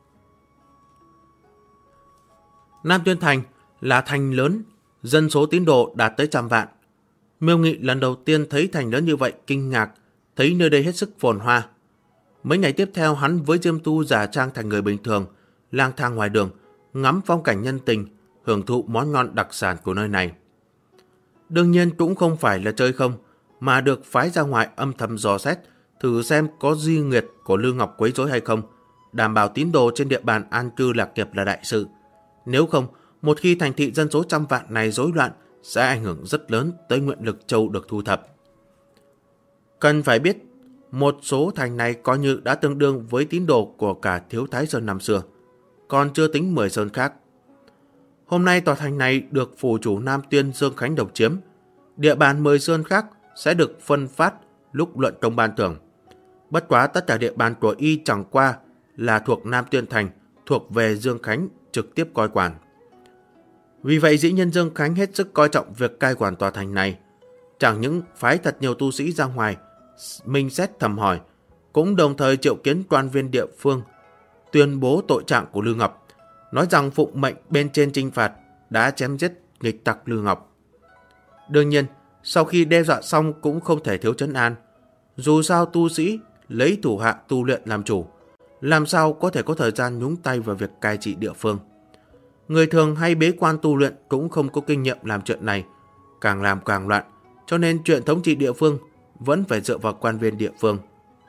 Nam Tuyên Thành là thành lớn, dân số tín đồ đạt tới 100 vạn. Miêu Nghị lần đầu tiên thấy thành lớn như vậy kinh ngạc, thấy nơi đây hết sức phồn hoa. Mấy ngày tiếp theo hắn với Diêm Tu giả trang thành người bình thường, lang thang ngoài đường, ngắm phong cảnh nhân tình, hưởng thụ món ngon đặc sản của nơi này. Đương nhiên cũng không phải là chơi không, mà được phái ra ngoài âm thầm dò xét, thử xem có Duy Nguyệt của Lưu Ngọc quấy rối hay không, đảm bảo tín đồ trên địa bàn an cư lạc nghiệp là đại sự. Nếu không, một khi thành thị dân số 100 vạn này rối loạn, sẽ ảnh hưởng rất lớn tới nguyện lực châu được thu thập. Cần phải biết, một số thành này coi như đã tương đương với tín đồ của cả Thiếu Thái Sơn năm xưa, còn chưa tính 10 sơn khác. Hôm nay tòa thành này được phủ chủ Nam Tuyên Dương Khánh độc chiếm, địa bàn 10 sơn khác sẽ được phân phát lúc luận công ban thưởng. Bất quá tất cả địa bàn của y chẳng qua là thuộc Nam Tuyên Thành, thuộc về Dương Khánh trực tiếp coi quản. Vì vậy dĩ nhiên Dương Khánh hết sức coi trọng việc cai quản tòa thành này. Chẳng những phái thật nhiều tu sĩ ra ngoài minh xét thẩm hỏi, cũng đồng thời triệu kiến quan viên địa phương, tuyên bố tội trạng của Lư Ngọc, nói rằng phụng mệnh bên trên chinh phạt đã chém giết nghịch tặc Lư Ngọc. Đương nhiên, sau khi đe dọa xong cũng không thể thiếu trấn an. Dù sao tu sĩ lấy thủ hạ tu luyện làm chủ, làm sao có thể có thời gian nhúng tay vào việc cai trị địa phương. Người thường hay bế quan tu luyện cũng không có kinh nghiệm làm chuyện này, càng làm càng loạn, cho nên chuyện thống trị địa phương vẫn phải dựa vào quan viên địa phương.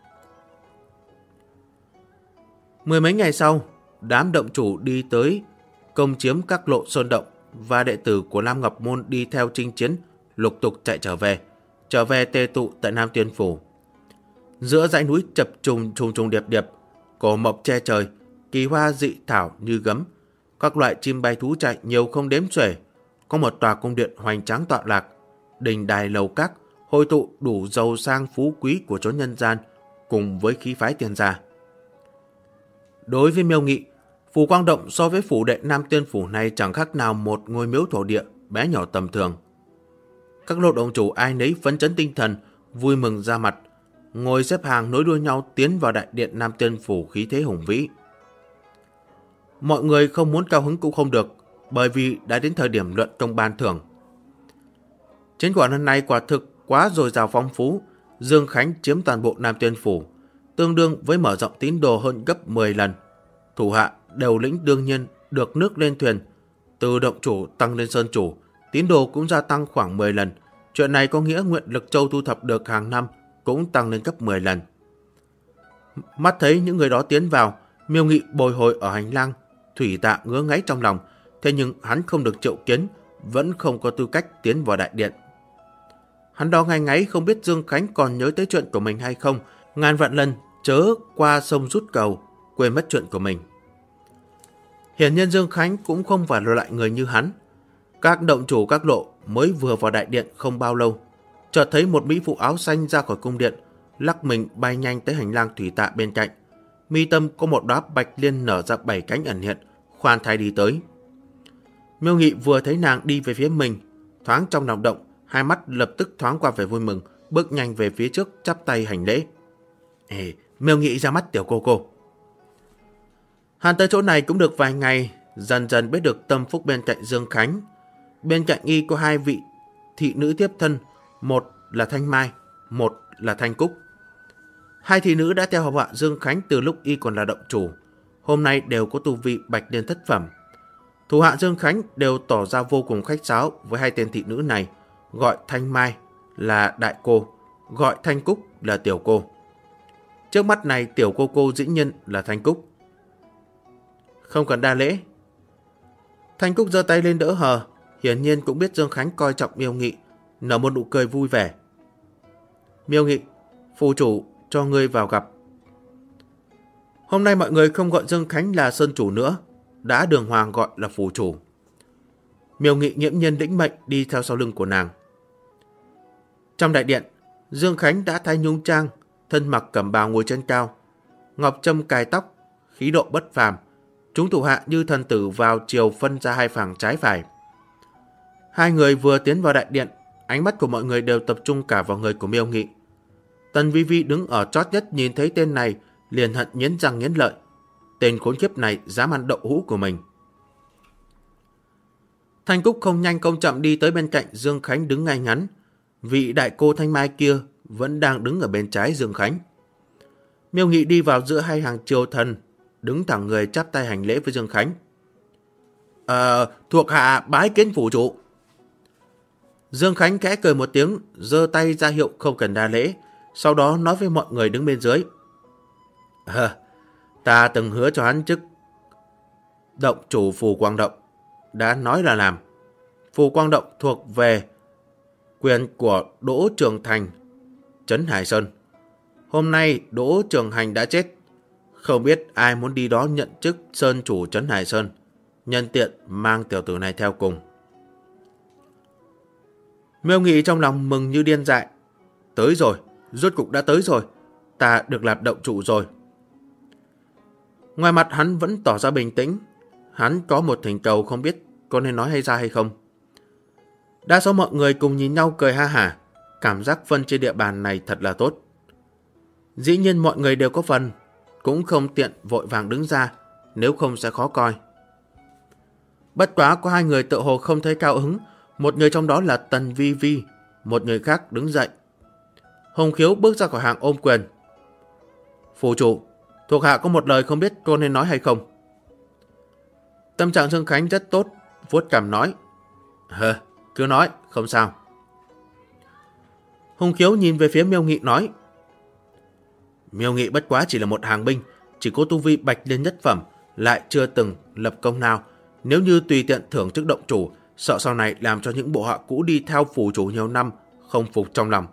Mười mấy ngày sau, đám động chủ đi tới công chiếm các lộ sơn động và đệ tử của Lam Ngọc Môn đi theo chinh chiến lục tục chạy trở về tề tụ tại Nam Tuyên Phủ. Giữa dãy núi chập trùng trùng điệp điệp, cổ mộc che trời, kỳ hoa dị thảo như gấm, các loại chim bay thú chạy nhiều không đếm xuể. Có một tòa cung điện hoành tráng tọa lạc, đình đài lầu các, hội tụ đủ giàu sang phú quý của chốn nhân gian cùng với khí phái tiền gia. Đối với Miêu Nghị, phủ Quang Động so với phủ đệ Nam Tuyên Phủ này chẳng khác nào một ngôi miếu thổ địa bé nhỏ tầm thường. Các lô động chủ ai nấy phấn chấn tinh thần, vui mừng ra mặt, ngồi xếp hàng nối đuôi nhau tiến vào đại điện Nam Tuyên Phủ khí thế hùng vĩ. Mọi người không muốn cao hứng cũng không được, bởi vì đã đến thời điểm luận công ban thưởng. Chiến quả lần này quả thực quá dồi dào phong phú. Dương Khánh chiếm toàn bộ Nam Tuyên Phủ, tương đương với mở rộng tín đồ hơn gấp 10 lần. Thủ hạ đều lĩnh đương nhiên được nước lên thuyền, từ động chủ tăng lên sơn chủ, tín đồ cũng gia tăng khoảng 10 lần. Chuyện này có nghĩa nguyện lực châu thu thập được hàng năm cũng tăng lên gấp 10 lần. Mắt thấy những người đó tiến vào, Miêu Nghị bồi hồi ở hành lang, thủy tạ ngứa ngáy trong lòng. Thế nhưng hắn không được triệu kiến, vẫn không có tư cách tiến vào đại điện. Hắn đó ngáy ngáy không biết Dương Khánh còn nhớ tới chuyện của mình hay không, ngàn vạn lần chớ qua sông rút cầu, quên mất chuyện của mình. Hiển nhiên Dương Khánh cũng không phải là loại người như hắn. Các động chủ các lộ mới vừa vào đại điện không bao lâu, chợt thấy một mỹ phụ áo xanh ra khỏi cung điện, lắc mình bay nhanh tới hành lang thủy tạ bên cạnh. Mi tâm có một đóa bạch liên nở ra 7 cánh ẩn hiện, khoan thai đi tới. Miêu Nghị vừa thấy nàng đi về phía mình, thoáng trong lòng động, hai mắt lập tức thoáng qua vẻ vui mừng, bước nhanh về phía trước chắp tay hành lễ. Miêu Nghị ra mắt tiểu cô cô. Hắn tới chỗ này cũng được vài ngày, dần dần biết được tâm phúc bên cạnh Dương Khánh. Bên cạnh y có hai vị thị nữ tiếp thân, một là Thanh Mai, một là Thanh Cúc. Hai thị nữ đã theo hầu hạ Dương Khánh từ lúc y còn là động chủ, hôm nay đều có tu vi bạch liên thất phẩm. Thủ hạ Dương Khánh đều tỏ ra vô cùng khách sáo với hai tên thị nữ này, gọi Thanh Mai là đại cô, gọi Thanh Cúc là tiểu cô. Trước mắt này tiểu cô dĩ nhiên là Thanh Cúc. Không cần đa lễ. Thanh Cúc giơ tay lên đỡ hờ, hiển nhiên cũng biết Dương Khánh coi trọng Miêu Nghị, nở một nụ cười vui vẻ. Miêu Nghị, phù chủ cho ngươi vào gặp. Hôm nay mọi người không gọi Dương Khánh là sơn chủ nữa, đã đường hoàng gọi là phù chủ. Miêu Nghị nghiễm nhiên lĩnh mệnh đi theo sau lưng của nàng. Trong đại điện, Dương Khánh đã thay nhung trang, thân mặc cẩm bào ngồi trên cao, ngọc trâm cài tóc, khí độ bất phàm. Chúng thủ hạ như thần tử vào chiều phân ra hai phẳng trái phải. Hai người vừa tiến vào đại điện, ánh mắt của mọi người đều tập trung cả vào người của Miêu Nghị. Tần Vi Vi đứng ở chót nhất nhìn thấy tên này, liền hận nghiến răng nghiến lợi. Tên khốn kiếp này dám ăn đậu hũ của mình. Thanh Cúc không nhanh không chậm đi tới bên cạnh Dương Khánh đứng ngay ngắn. Vị đại cô Thanh Mai kia vẫn đang đứng ở bên trái Dương Khánh. Miêu Nghị đi vào giữa hai hàng triều thần, đứng thẳng người chắp tay hành lễ với Dương Khánh. Thuộc hạ bái kiến phủ chủ. Dương Khánh khẽ cười một tiếng, giơ tay ra hiệu không cần đa lễ, sau đó nói với mọi người đứng bên dưới. Ta từng hứa cho hắn chức động chủ phủ Quang Động, đã nói là làm. Phù Quang Động thuộc về quyền của Đỗ Trường Thành, trấn Hải Sơn. Hôm nay Đỗ Trường Hành đã chết, không biết ai muốn đi đó nhận chức sơn chủ trấn Hải Sơn, nhân tiện mang tiểu tử này theo cùng. Miêu Nghị trong lòng mừng như điên dại. Tới rồi, rốt cục đã tới rồi, ta được làm động chủ rồi. Ngoài mặt hắn vẫn tỏ ra bình tĩnh. Hắn có một thỉnh cầu không biết có nên nói hay ra hay không. Đa số mọi người cùng nhìn nhau cười ha hả. Cảm giác phân trên địa bàn này thật là tốt. Dĩ nhiên mọi người đều có phần, cũng không tiện vội vàng đứng ra, nếu không sẽ khó coi. Bất quá có hai người tự hồ không thấy cao hứng. Một người trong đó là Tần Vi Vi, một người khác đứng dậy. Hồng Khiếu bước ra khỏi hàng ôm quyền. Phủ chủ, thuộc hạ có một lời không biết cô nên nói hay không. Tâm trạng Dương Khánh rất tốt, vuốt cằm nói. Cứ nói, không sao. Hồng Khiếu nhìn về phía Miêu Nghị nói. Miêu Nghị bất quá chỉ là một hàng binh, chỉ có tu vi bạch liên nhất phẩm, lại chưa từng lập công nào. Nếu như tùy tiện thưởng chức động chủ, sợ sau này làm cho những bộ hạ cũ đi theo phủ chủ nhiều năm không phục trong lòng.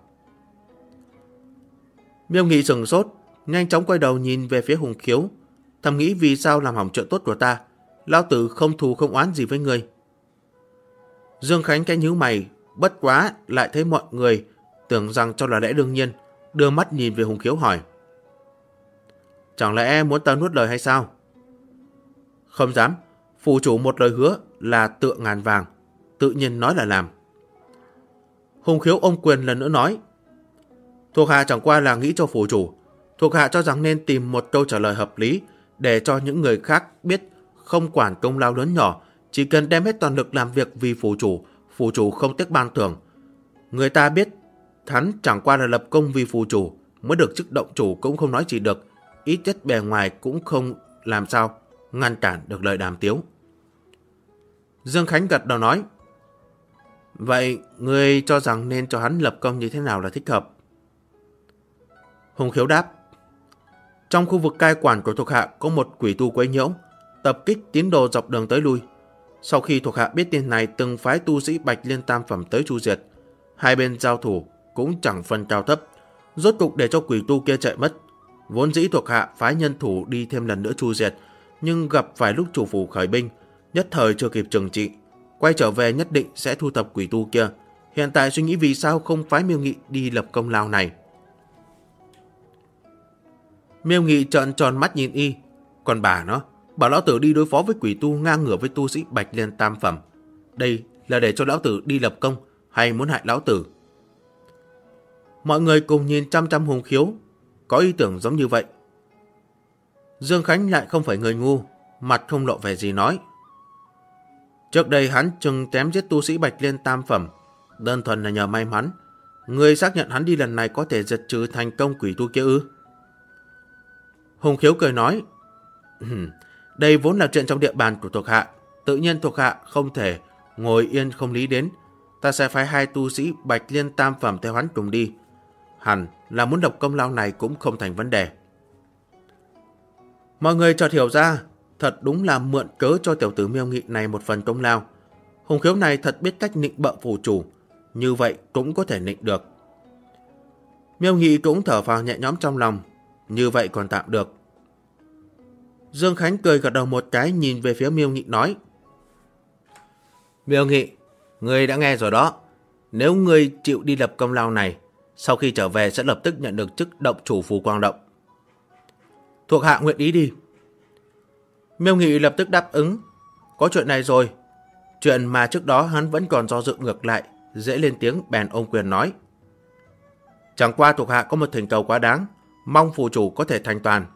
Miêu Nghị sừng sốt, nhanh chóng quay đầu nhìn về phía Hùng Khiếu, thầm nghĩ vì sao làm hỏng chuyện tốt của ta. Lão tử không thù không oán gì với ngươi. Dương Khánh cái nhíu mày, bất quá lại thấy mọi người tưởng rằng cho là lẽ đương nhiên, đưa mắt nhìn về Hùng Khiếu hỏi. Chẳng lẽ muốn ta nuốt lời hay sao? Không dám, phủ chủ một lời hứa là tựa ngàn vàng, tự nhiên nói là làm. Hùng Khiếu ôm quyền lần nữa nói. Thuộc hạ chẳng qua là nghĩ cho phủ chủ, thuộc hạ cho rằng nên tìm một câu trả lời hợp lý để cho những người khác biết không quản công lao lớn nhỏ, chỉ cần đem hết toàn lực làm việc vì phủ chủ không tiếc ban thưởng. Người ta biết hắn chẳng qua là lập công vì phủ chủ, mới được chức động chủ cũng không nói gì được, ít nhất bề ngoài cũng không làm sao ngăn cản được lời đàm tiếu. Dương Khánh gật đầu nói. Vậy ngươi cho rằng nên cho hắn lập công như thế nào là thích hợp? Hùng Khiếu đáp. Trong khu vực cai quản của thuộc hạ có một quỷ tu quấy nhiễu, tập kích tín đồ dọc đường tới lui. Sau khi thuộc hạ biết tin này từng phái tu sĩ bạch liên tam phẩm tới chu diệt, hai bên giao thủ cũng chẳng phân cao thấp, rốt cục để cho quỷ tu kia chạy mất. Vốn dĩ thuộc hạ phái nhân thủ đi thêm lần nữa chu diệt, nhưng gặp phải lúc chủ phủ khởi binh, nhất thời chưa kịp trừng trị, quay trở về nhất định sẽ thu thập quỷ tu kia. Hiện tại suy nghĩ vì sao không phái Miêu Nghị đi lập công lao này. Miêu Nghị trợn tròn mắt nhìn y. Còn bà nó, bảo lão tử đi đối phó với quỷ tu ngang ngửa với tu sĩ bạch liên tam phẩm. Đây là để cho lão tử đi lập công hay muốn hại lão tử? Mọi người cùng nhìn chăm chăm Hùng Khiếu, có ý tưởng giống như vậy. Dương Khánh lại không phải người ngu, mặt không lộ vẻ gì nói. Trước đây hắn từng chém giết tu sĩ bạch liên tam phẩm, đơn thuần là nhờ may mắn. Người xác nhận hắn đi lần này có thể diệt trừ thành công quỷ tu kia ư? Hùng Khiếu cười nói. Đây vốn là chuyện trong địa bàn của thuộc hạ, tự nhiên thuộc hạ không thể ngồi yên không lý đến. Ta sẽ phái hai tu sĩ bạch liên tam phẩm theo hắn cùng đi. Hẳn là muốn độc công lao này cũng không thành vấn đề. Mọi người chợt hiểu ra, thật đúng là mượn cớ cho tiểu tử Miêu Nghị này một phần công lao. Hùng Khiếu này thật biết cách nịnh bợ phủ chủ, như vậy cũng có thể nịnh được. Miêu Nghị cũng thở phào nhẹ nhõm trong lòng, như vậy còn tạm được. Dương Khánh cười gật đầu một cái, nhìn về phía Miêu Nghị nói. Miêu Nghị, ngươi đã nghe rồi đó. Nếu ngươi chịu đi lập công lao này, sau khi trở về sẽ lập tức nhận được chức động chủ Phù Quang Động. Thuộc hạ nguyện ý đi. Miêu Nghị lập tức đáp ứng. Có chuyện này rồi. Chuyện mà trước đó hắn vẫn còn do dự ngược lại, dễ lên tiếng bèn ôm quyền nói. Chẳng qua thuộc hạ có một thỉnh cầu quá đáng, mong phủ chủ có thể thành toàn.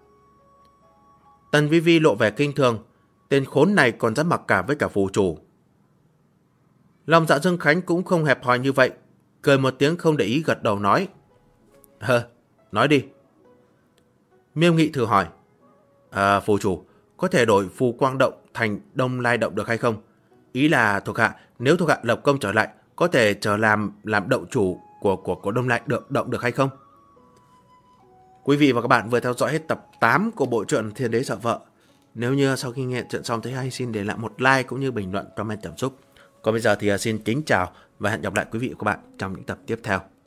Tần Vi Vi lộ vẻ kinh thường, tên khốn này còn dám mặc cả với cả phủ chủ. Lòng dạ Dương Khánh cũng không hẹp hòi như vậy, cười một tiếng không để ý gật đầu nói. Nói đi. Miêu Nghị thử hỏi. Phủ chủ, có thể đổi Phù Quang Động thành Đông Lai Động được hay không? Ý là thuộc hạ, nếu thuộc hạ lập công trở lại, có thể trở làm động chủ của Đông Lai Động được hay không? Quý vị và các bạn vừa theo dõi hết tập 8 của bộ truyện Thiên Đế Sợ Vợ. Nếu như sau khi nghe chuyện xong thấy hay, xin để lại một like cũng như bình luận comment cảm xúc. Còn Còn bây giờ thì xin kính chào và hẹn gặp lại quý vị và các bạn trong những tập tiếp theo.